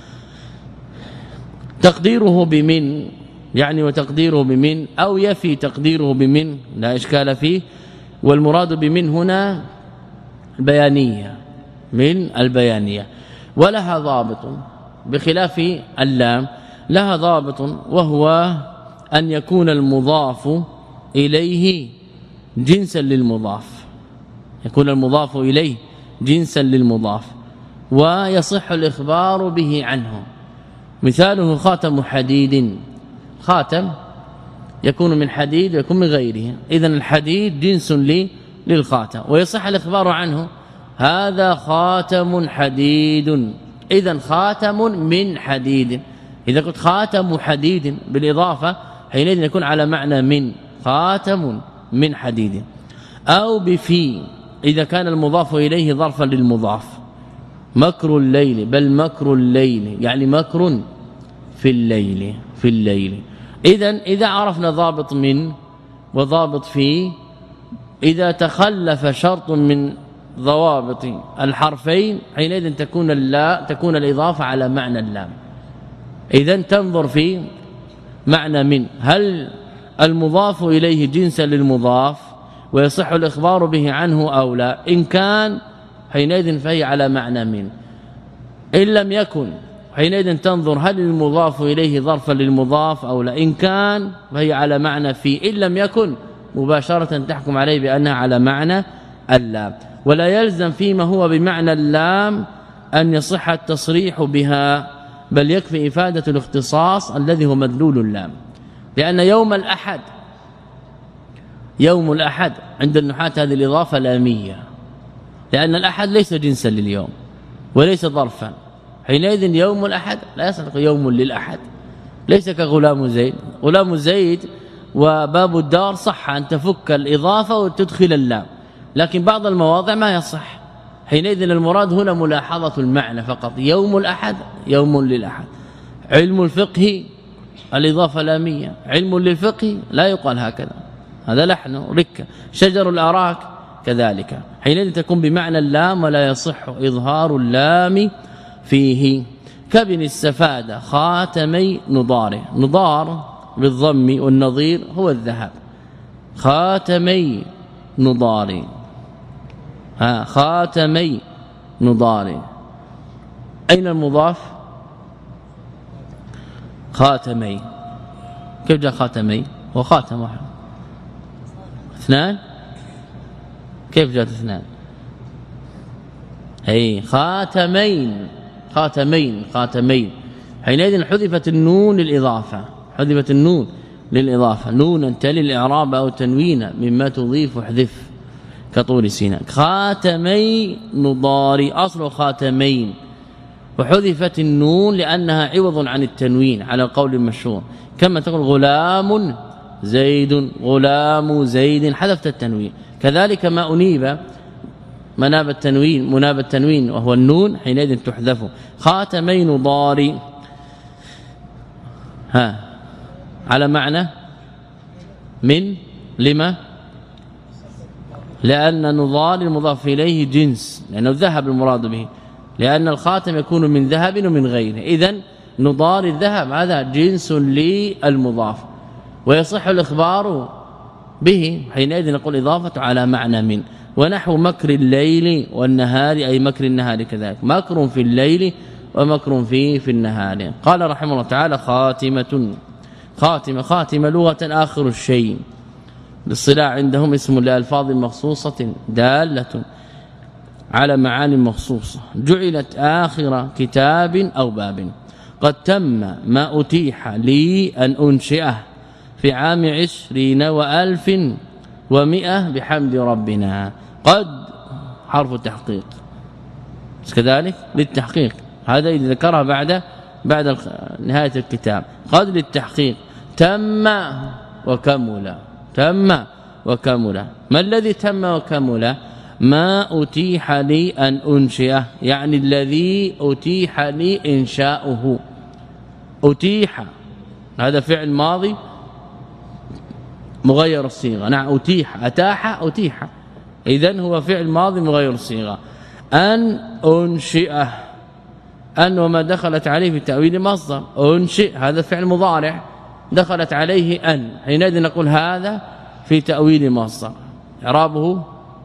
تقديره بمن يعني، وتقديره بمن أو يفي تقديره بمن لا إشكال فيه. والمراد بمن هنا البيانية، من البيانية، ولها ضابط بخلاف اللام، لها ضابط وهو أن يكون المضاف إليه جنسا للمضاف، يكون المضاف إليه جنسا للمضاف، ويصح الإخبار به عنه. مثاله خاتم حديد، خاتم يكون من حديد ويكون من غيره، إذن الحديد جنس للخاتم، ويصح الإخبار عنه هذا خاتم حديد، إذن خاتم من حديد. إذا قلت خاتم حديد بالإضافة حينئذ يكون على معنى من، خاتم من حديد. أو بفي إذا كان المضاف إليه ظرفا للمضاف، مكر الليل، بل مكر الليل يعني مكر في الليل، في الليل. إذن إذا عرفنا ضابط من وضابط في، إذا تخلف شرط من ضوابط الحرفين حينئذ تكون اللا تكون الإضافة على معنى اللام. إذن تنظر في معنى من، هل المضاف إليه جنسا للمضاف ويصح الإخبار به عنه أو لا؟ إن كان حينئذ فهي على معنى من، إن لم يكن حينئذ تنظر هل المضاف إليه ظرفا للمضاف أو لا، إن كان فهي على معنى في، إن لم يكن مباشرة تحكم عليه بأنها على معنى اللام. ولا يلزم فيما هو بمعنى اللام أن يصح التصريح بها، بل يكفي إفادة الاختصاص الذي هو مدلول اللام. لأن يوم الأحد، يوم الأحد عند النحاة هذه الإضافة لامية، لأن الأحد ليس جنسا لليوم وليس ظرفا، حينئذ يوم الأحد لا يصح يوم للأحد، ليس كغلام زيد. غلام زيد وباب الدار صح أن تفك الإضافة وتدخل اللام، لكن بعض المواضع ما يصح. حينئذ المراد هنا ملاحظة المعنى فقط، يوم الأحد يوم للأحد. علم الفقه الإضافة لامية، علم للفقه لا يقال هكذا، هذا لحن ركة. شجر الأراك كذلك، حينئذ تكون بمعنى اللام ولا يصح إظهار اللام فيه. كابن السفادة خاتمي نضاره، نضار بالضم والنظير هو الذهب، خاتمي نضاري، ها خاتمي نضاري. أين المضاف؟ خاتمي، كيف جاء خاتمي؟ هو خاتم واحد. اثنان، كيف جاءت اثنان؟ اي خاتمين، خاتمين خاتمين. حينئذ حذفت النون للإضافة، حذفت النون للإضافة، نونا تلي الإعراب أو تنوين مما تضيف احذف كطول سيناء. خاتمي نضاري أصل خاتمين، وحذفت النون لأنها عوض عن التنوين على القول المشهور، كما تقول غلام زيد، غلام زيد حذفت التنوين. كذلك ما أنيب مناب التنوين، مناب التنوين وهو النون حينئذ تحذف. خاتمي نضاري ها على معنى من لما؟ لأن نضار المضاف إليه جنس، لأنه الذهب المراد به، لأن الخاتم يكون من ذهب ومن غيره، إذن نضار الذهب هذا جنس للمضاف ويصح الإخبار به، حينئذ نقول إضافة على معنى من. ونحو مكر الليل والنهار أي مكر النهار كذلك، مكر في الليل ومكر في في النهار. قال رحمه الله تعالى خاتمة، خاتمة خاتمة لغة آخر الشيء، للصلاح عندهم اسم لألفاظ مخصوصة دالة على معاني مخصوصة، جعلت آخر كتاب أو باب. قد تم ما أتيح لي أن أنشئه في عام عشرين وألف ومئة بحمد ربنا. قد حرف التحقيق كذلك للتحقيق، هذا إذا ذكرها بعد بعد نهاية الكتاب. قد للتحقيق، تم وكمل، تم وكمل. ما الذي تم وكمل؟ ما أتيح لي أن أنشئه، يعني الذي أتيح لي إنشاؤه. أتيح هذا فعل ماضي مغير الصيغه، نعم أتيح، أتاح أتيح، إذن هو فعل ماضي مغير الصيغه. أن أنشئه، أن وما دخلت عليه في تأويل مصدر، أنشئ هذا فعل مضارع دخلت عليه أن، حينئذ نقول هذا في تأويل مصدر، إعرابه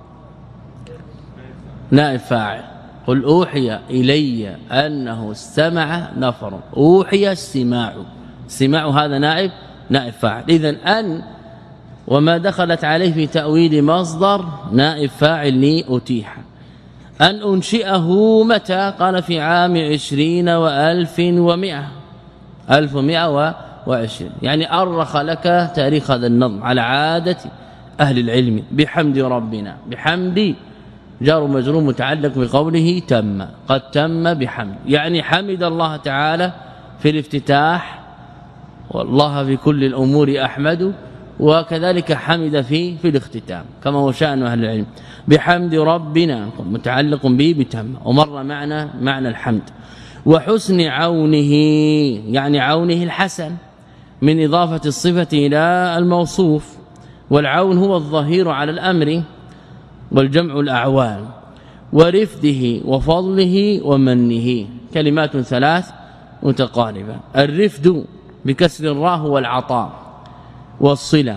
نائب فاعل. قل أوحي إلي أنه استمع نفر، أوحي استماع، استماع هذا نائب نائب فاعل. إذن أن وما دخلت عليه في تأويل مصدر نائب فاعل لي أتيح. أن أنشئه متى؟ قال في عام عشرين وألف ومئة، ألف ومئة وعشرين، يعني أرخ لك تاريخ هذا النظم على عادة أهل العلم. بحمد ربنا، بحمد جار مجرور متعلق بقوله تم، قد تم بحمد، يعني حمد الله تعالى في الافتتاح، والله في كل الأمور أحمد، وكذلك حمد في في الاختتام كما هو شأن أهل العلم. بحمد ربنا متعلق به بتم، ومر معنا معنى الحمد. وحسن عونه، يعني عونه الحسن، من إضافة الصفة إلى الموصوف، والعون هو الظهير على الأمر والجمع الأعوان. ورفده وفضله ومنه، كلمات ثلاث متقاربة. الرفد بكسر الراء هو العطاء والصلة،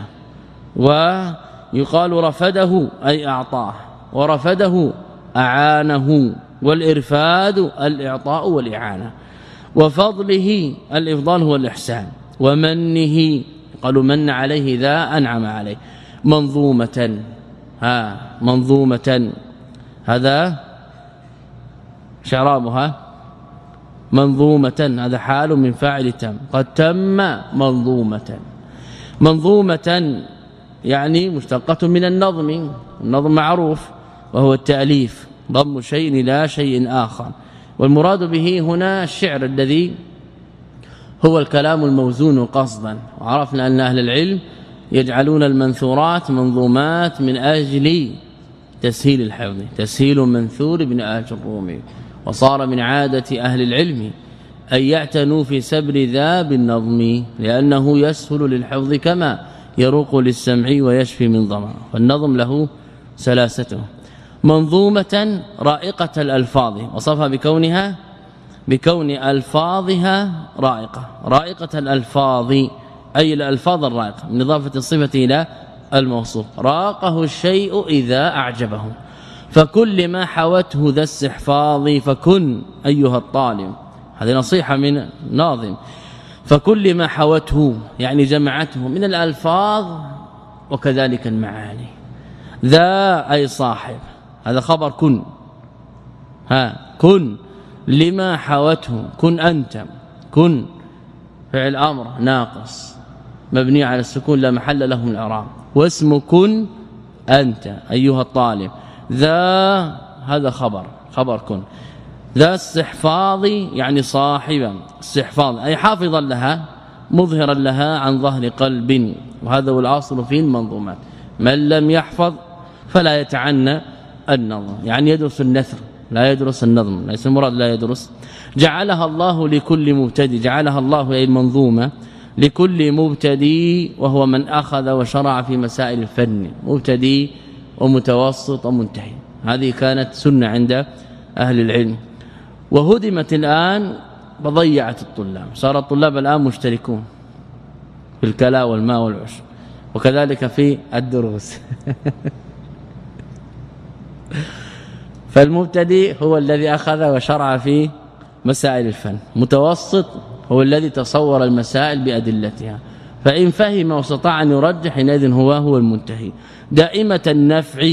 ويقال رفده أي أعطاه، ورفده أعانه، والإرفاد الإعطاء والإعانة. وفضله الإفضال هو الإحسان، ومنه قالوا من عليه ذا أنعم عليه. منظومة، ها منظومة هذا شرابها منظومة، هذا حال من فاعل تم، قد تم منظومة. منظومة يعني مشتقة من النظم، النظم معروف وهو التأليف، ضم شيء إلى شيء آخر. والمراد به هنا الشعر الذي هو الكلام الموزون قصدا. وعرفنا أن أهل العلم يجعلون المنثورات منظومات من أجل تسهيل الحفظ، تسهيل منثور ابن آج الرومي. وصار من عادة أهل العلم أن يعتنوا في سبر ذا بالنظم لأنه يسهل للحفظ كما يروق للسمع ويشفي من ظما. فالنظم له سلاسته. منظومة رائقة الألفاظ، وصفها بكونها بكون ألفاظها رائقة، رائقة الألفاظ أي الألفاظ الرائقة من إضافة الصفة إلى الموصوف. راقه الشيء إذا أعجبه، فكل ما حوته ذا استحفاظ فكن أيها الطالب. هذه نصيحة من ناظم. فكل ما حوته يعني جمعته من الألفاظ وكذلك المعاني. ذا أي صاحب، هذا خبر كن، ها كن لما حوته، كن أنت، كن فعل أمر ناقص مبني على السكون لا محل له من الإعراب، واسم كن أنت أيها الطالب. ذا هذا خبر خبر كن. ذا استحفاظ يعني صاحبا استحفاظ أي حافظا لها مظهرا لها عن ظهر قلب. وهذا هو الأصل في المنظومات. من لم يحفظ فلا يتعنى النظم، يعني يدرس النثر لا يدرس النظم، ليس المراد لا يدرس. جعلها الله لكل مبتدئ، جعلها الله أي المنظومة لكل مبتدئ وهو من أخذ وشرع في مسائل الفن، مبتدئ ومتوسط ومنتهي. هذه كانت سنة عند أهل العلم، وهدمت الآن وضيعت الطلاب. صار الطلاب الآن مشتركون في الكلاء والماء والعشب، وكذلك في الدروس. فالمبتدئ هو الذي أخذ وشرع في مسائل الفن، متوسط هو الذي تصور المسائل بأدلتها، فإن فهم واستطاع أن يرجح حينئذ هو هو المنتهي. دائمة النفع،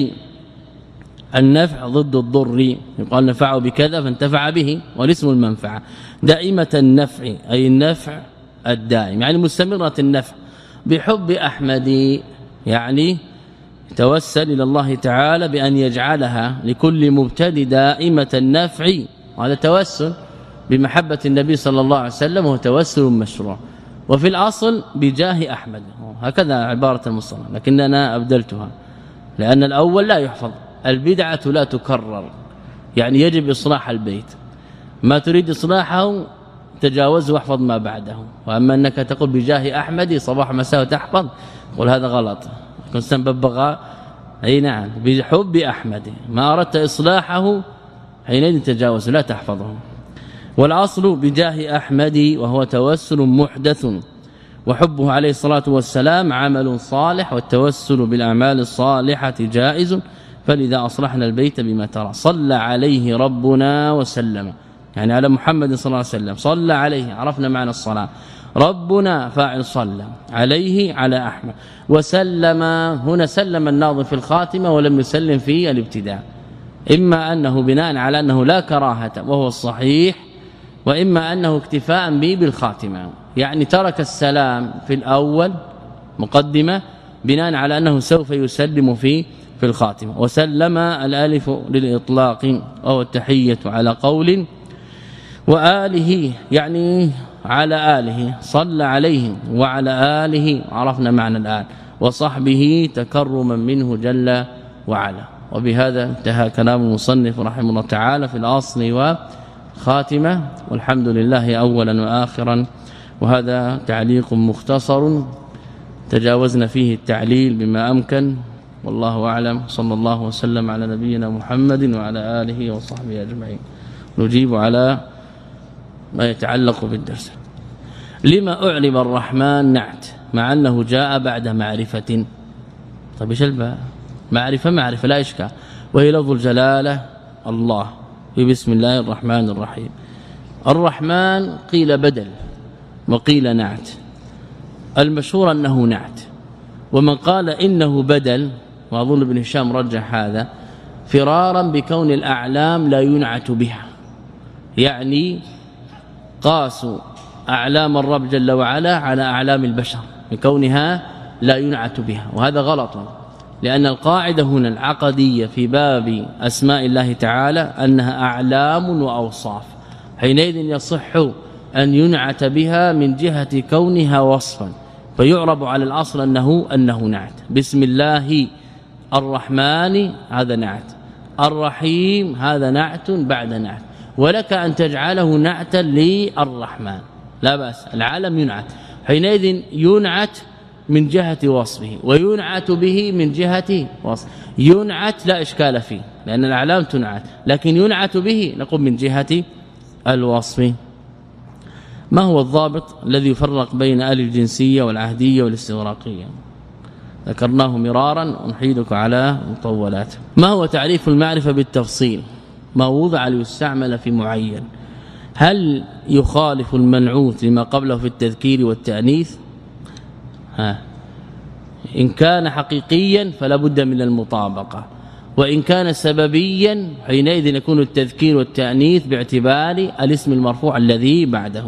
النفع ضد الضر، يقال نفعه بكذا فانتفع به والاسم المنفعة. دائمة النفع أي النفع الدائم، يعني مستمرة النفع. بحب أحمد يعني توسل إلى الله تعالى بأن يجعلها لكل مبتدئ دائمة النفع، وهذا توسل بمحبة النبي صلى الله عليه وسلم، وهو توسل مشروع. وفي الأصل بجاه أحمد، هكذا عبارة المصنف، لكننا أبدلتها لأن الأول لا يحفظ. البدعة لا تكرر، يعني يجب إصلاح البيت، ما تريد إصلاحه تجاوزه واحفظ ما بعده. وأما أنك تقول بجاه أحمد صباح مساء تحفظ، قل هذا غلط، كنت سنببغى. أي نعم بحب أحمد، ما أردت إصلاحه حينئذ تجاوز لا تحفظه. والأصل بجاه أحمد وهو توسل محدث، وحبه عليه الصلاة والسلام عمل صالح، والتوسل بالأعمال الصالحة جائز. فلذا أصلحنا البيت بما ترى. صلى عليه ربنا وسلم، يعني على محمد صلى الله عليه وسلم. صلى عليه عرفنا معنى الصلاة، ربنا فاعل صلى عليه على أحمد. وسلم هنا سلم الناظم في الخاتمة ولم يسلم في الابتداء، إما أنه بناء على أنه لا كراهة وهو الصحيح، وإما أنه اكتفاء به بالخاتمة، يعني ترك السلام في الأول مقدمة بناء على أنه سوف يسلم في في الخاتمة. وسلم الالف للإطلاق وهو التحية على قول، وآله يعني على آله، صلى عليه وعلى آله عرفنا معنى الآن، وصحبه تكرما منه جل وعلا. وبهذا انتهى كلام المصنف رحمه الله تعالى في الأصل وخاتمة، والحمد لله أولا وآخرا. وهذا تعليق مختصر تجاوزنا فيه التعليل بما أمكن، والله أعلم. صلى الله وسلم على نبينا محمد وعلى آله وصحبه أجمعين. نجيب على ما يتعلق بالدرس. لما أعلم الرحمن نعت مع أنه جاء بعد معرفة. طيب ايش الباء؟ معرفة معرفة لا إشكال، وهي لفظ الجلالة الله بسم الله الرحمن الرحيم. الرحمن قيل بدل وقيل نعت، المشهور أنه نعت، ومن قال إنه بدل، وأظن ابن هشام رجح هذا، فرارا بكون الأعلام لا ينعت بها، يعني قاسوا أعلام الرب جل وعلا على أعلام البشر بكونها لا ينعت بها، وهذا غلط، لأن القاعدة هنا العقدية في باب أسماء الله تعالى أنها أعلام وأوصاف، حينئذ يصح أن ينعت بها من جهة كونها وصفا فيعرب على الأصل أنه أنه نعت. بسم الله الرحمن هذا نعت، الرحيم هذا نعت بعد نعت، ولك أن تجعله نعتا للرحمن لا بأس، العالم ينعت، حينئذ ينعت من جهة وصفه وينعت به من جهة وصف. ينعت لا إشكال فيه لأن الأعلام تنعت، لكن ينعت به نقول من جهة الوصف. ما هو الضابط الذي يفرق بين آل الجنسية والعهدية والاستغراقية؟ ذكرناه مرارا ونحيدك على مطولات. ما هو تعريف المعرفة بالتفصيل؟ ما وضع ليستعمل في معين. هل يخالف المنعوت لما قبله في التذكير والتأنيث؟ ها إن كان حقيقيا فلا بد من المطابقة، وإن كان سببيا حينئذ يكون التذكير والتأنيث باعتبار الاسم المرفوع الذي بعده.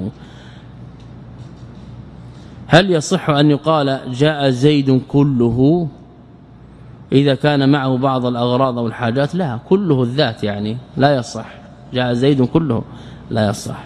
هل يصح أن يقال جاء زيد كله إذا كان معه بعض الأغراض والحاجات؟ لا، كله الذات يعني لا يصح. جاء زيد كله لا يصح.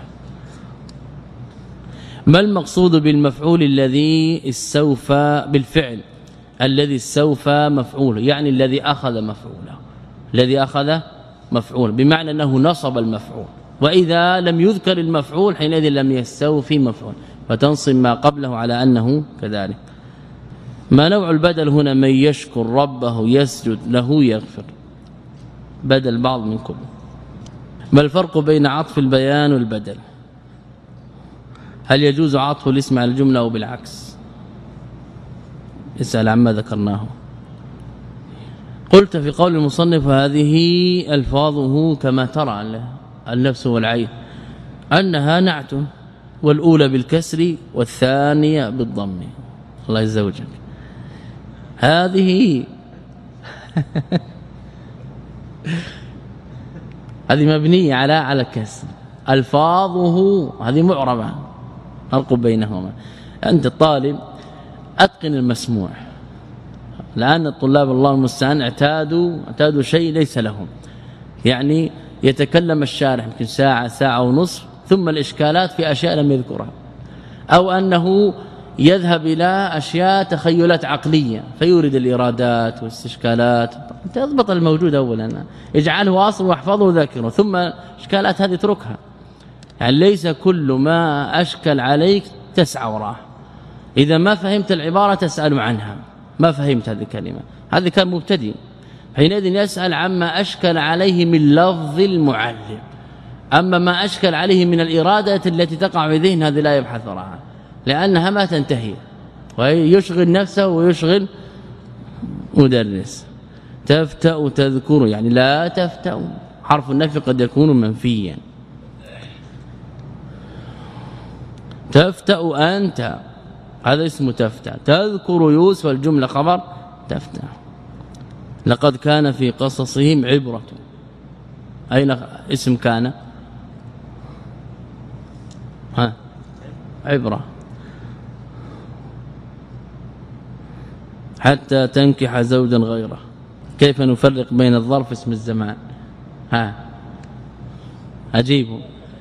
ما المقصود بالمفعول الذي استوفى بالفعل الذي استوفى مفعوله؟ يعني الذي أخذ مفعوله، الذي أخذ مفعول بمعنى أنه نصب المفعول، وإذا لم يذكر المفعول حينئذ لم يستوفي مفعول، فتنصب ما قبله على أنه كذلك. ما نوع البدل هنا؟ من يشكر ربه يسجد له يغفر، بدل بعض من كل. ما الفرق بين عطف البيان والبدل؟ هل يجوز عطف الاسم على الجملة أو بالعكس؟ اسأل عما ذكرناه. قلت في قول المصنف هذه ألفاظه كما ترى النفس والعين أنها نعت، والأولى بالكسر والثانية بالضم. الله يزوجك. هذه هذه مبنية على على الكسر. ألفاظه هذه معربة، فرق بينهما. أنت الطالب أتقن المسموع، لأن الطلاب الله المستعان اعتادوا اعتادوا شيء ليس لهم، يعني يتكلم الشارح يمكن ساعة ساعة ونصف ثم الإشكالات في أشياء لم يذكرها، أو أنه يذهب إلى أشياء تخيلات عقلية فيورد الإرادات والاستشكالات. تضبط الموجود أولا، اجعله أصل واحفظه وذاكره، ثم الإشكالات هذه اتركها. يعني ليس كل ما أشكل عليك تسعى وراه، إذا ما فهمت العبارة تسأل عنها، ما فهمت هذه الكلمة، هذا كان مبتدئ، حينئذ يسأل عما أشكل عليه من لفظ المعلم. أما ما أشكل عليه من الإرادة التي تقع في ذهن هذه لا يبحث عنها، لأنها ما تنتهي، ويشغل نفسه ويشغل مدرس. تفتأ تذكر يعني لا تفتأ، حرف النفي قد يكون منفيا. تفتأ أنت هذا اسم تفتأ. تذكر يوسف الجملة خبر تفتأ. لقد كان في قصصهم عبرة، أين اسم كان؟ ها عبرة. حتى تنكح زوجا غيره. كيف نفرق بين الظرف اسم الزمان؟ ها أجيبوا.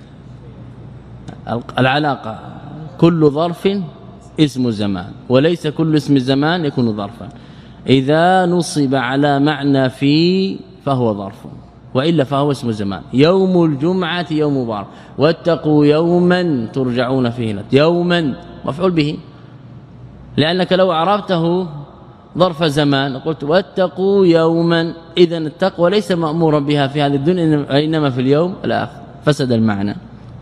العلاقة كل ظرف اسم زمان، وليس كل اسم زمان يكون ظرفا. إذا نصب على معنى في فهو ظرف، وإلا فهو اسم زمان. يوم الجمعة يوم مبارك، واتقوا يوما ترجعون فيه. يوما مفعول به، لأنك لو عرفته ظرف زمان قلت واتقوا يوما، إذن التقوى ليس مأمورا بها في هذه الدنيا إنما في اليوم الآخر، فسد المعنى.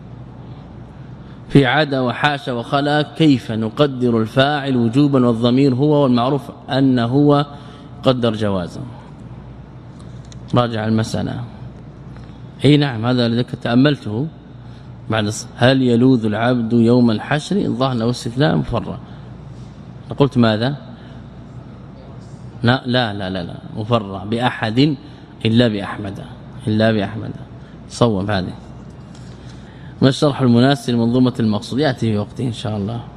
في عدا وحاشا وخلا كيف نقدر الفاعل وجوبا والضمير هو، والمعروف أن هو قدر جوازا. راجع المسألة. اي نعم هذا الذي تأملته بعد. هل يلوذ العبد يوم الحشر؟ الظهر أو استثناء مفرغ. قلت ماذا؟ لا لا لا لا, لا. مفرغ بأحد إلا بأحمد، إلا بأحمد. صوب هذه. ما الشرح المناسب لمنظومة المقصود؟ يأتي في وقته إن شاء الله.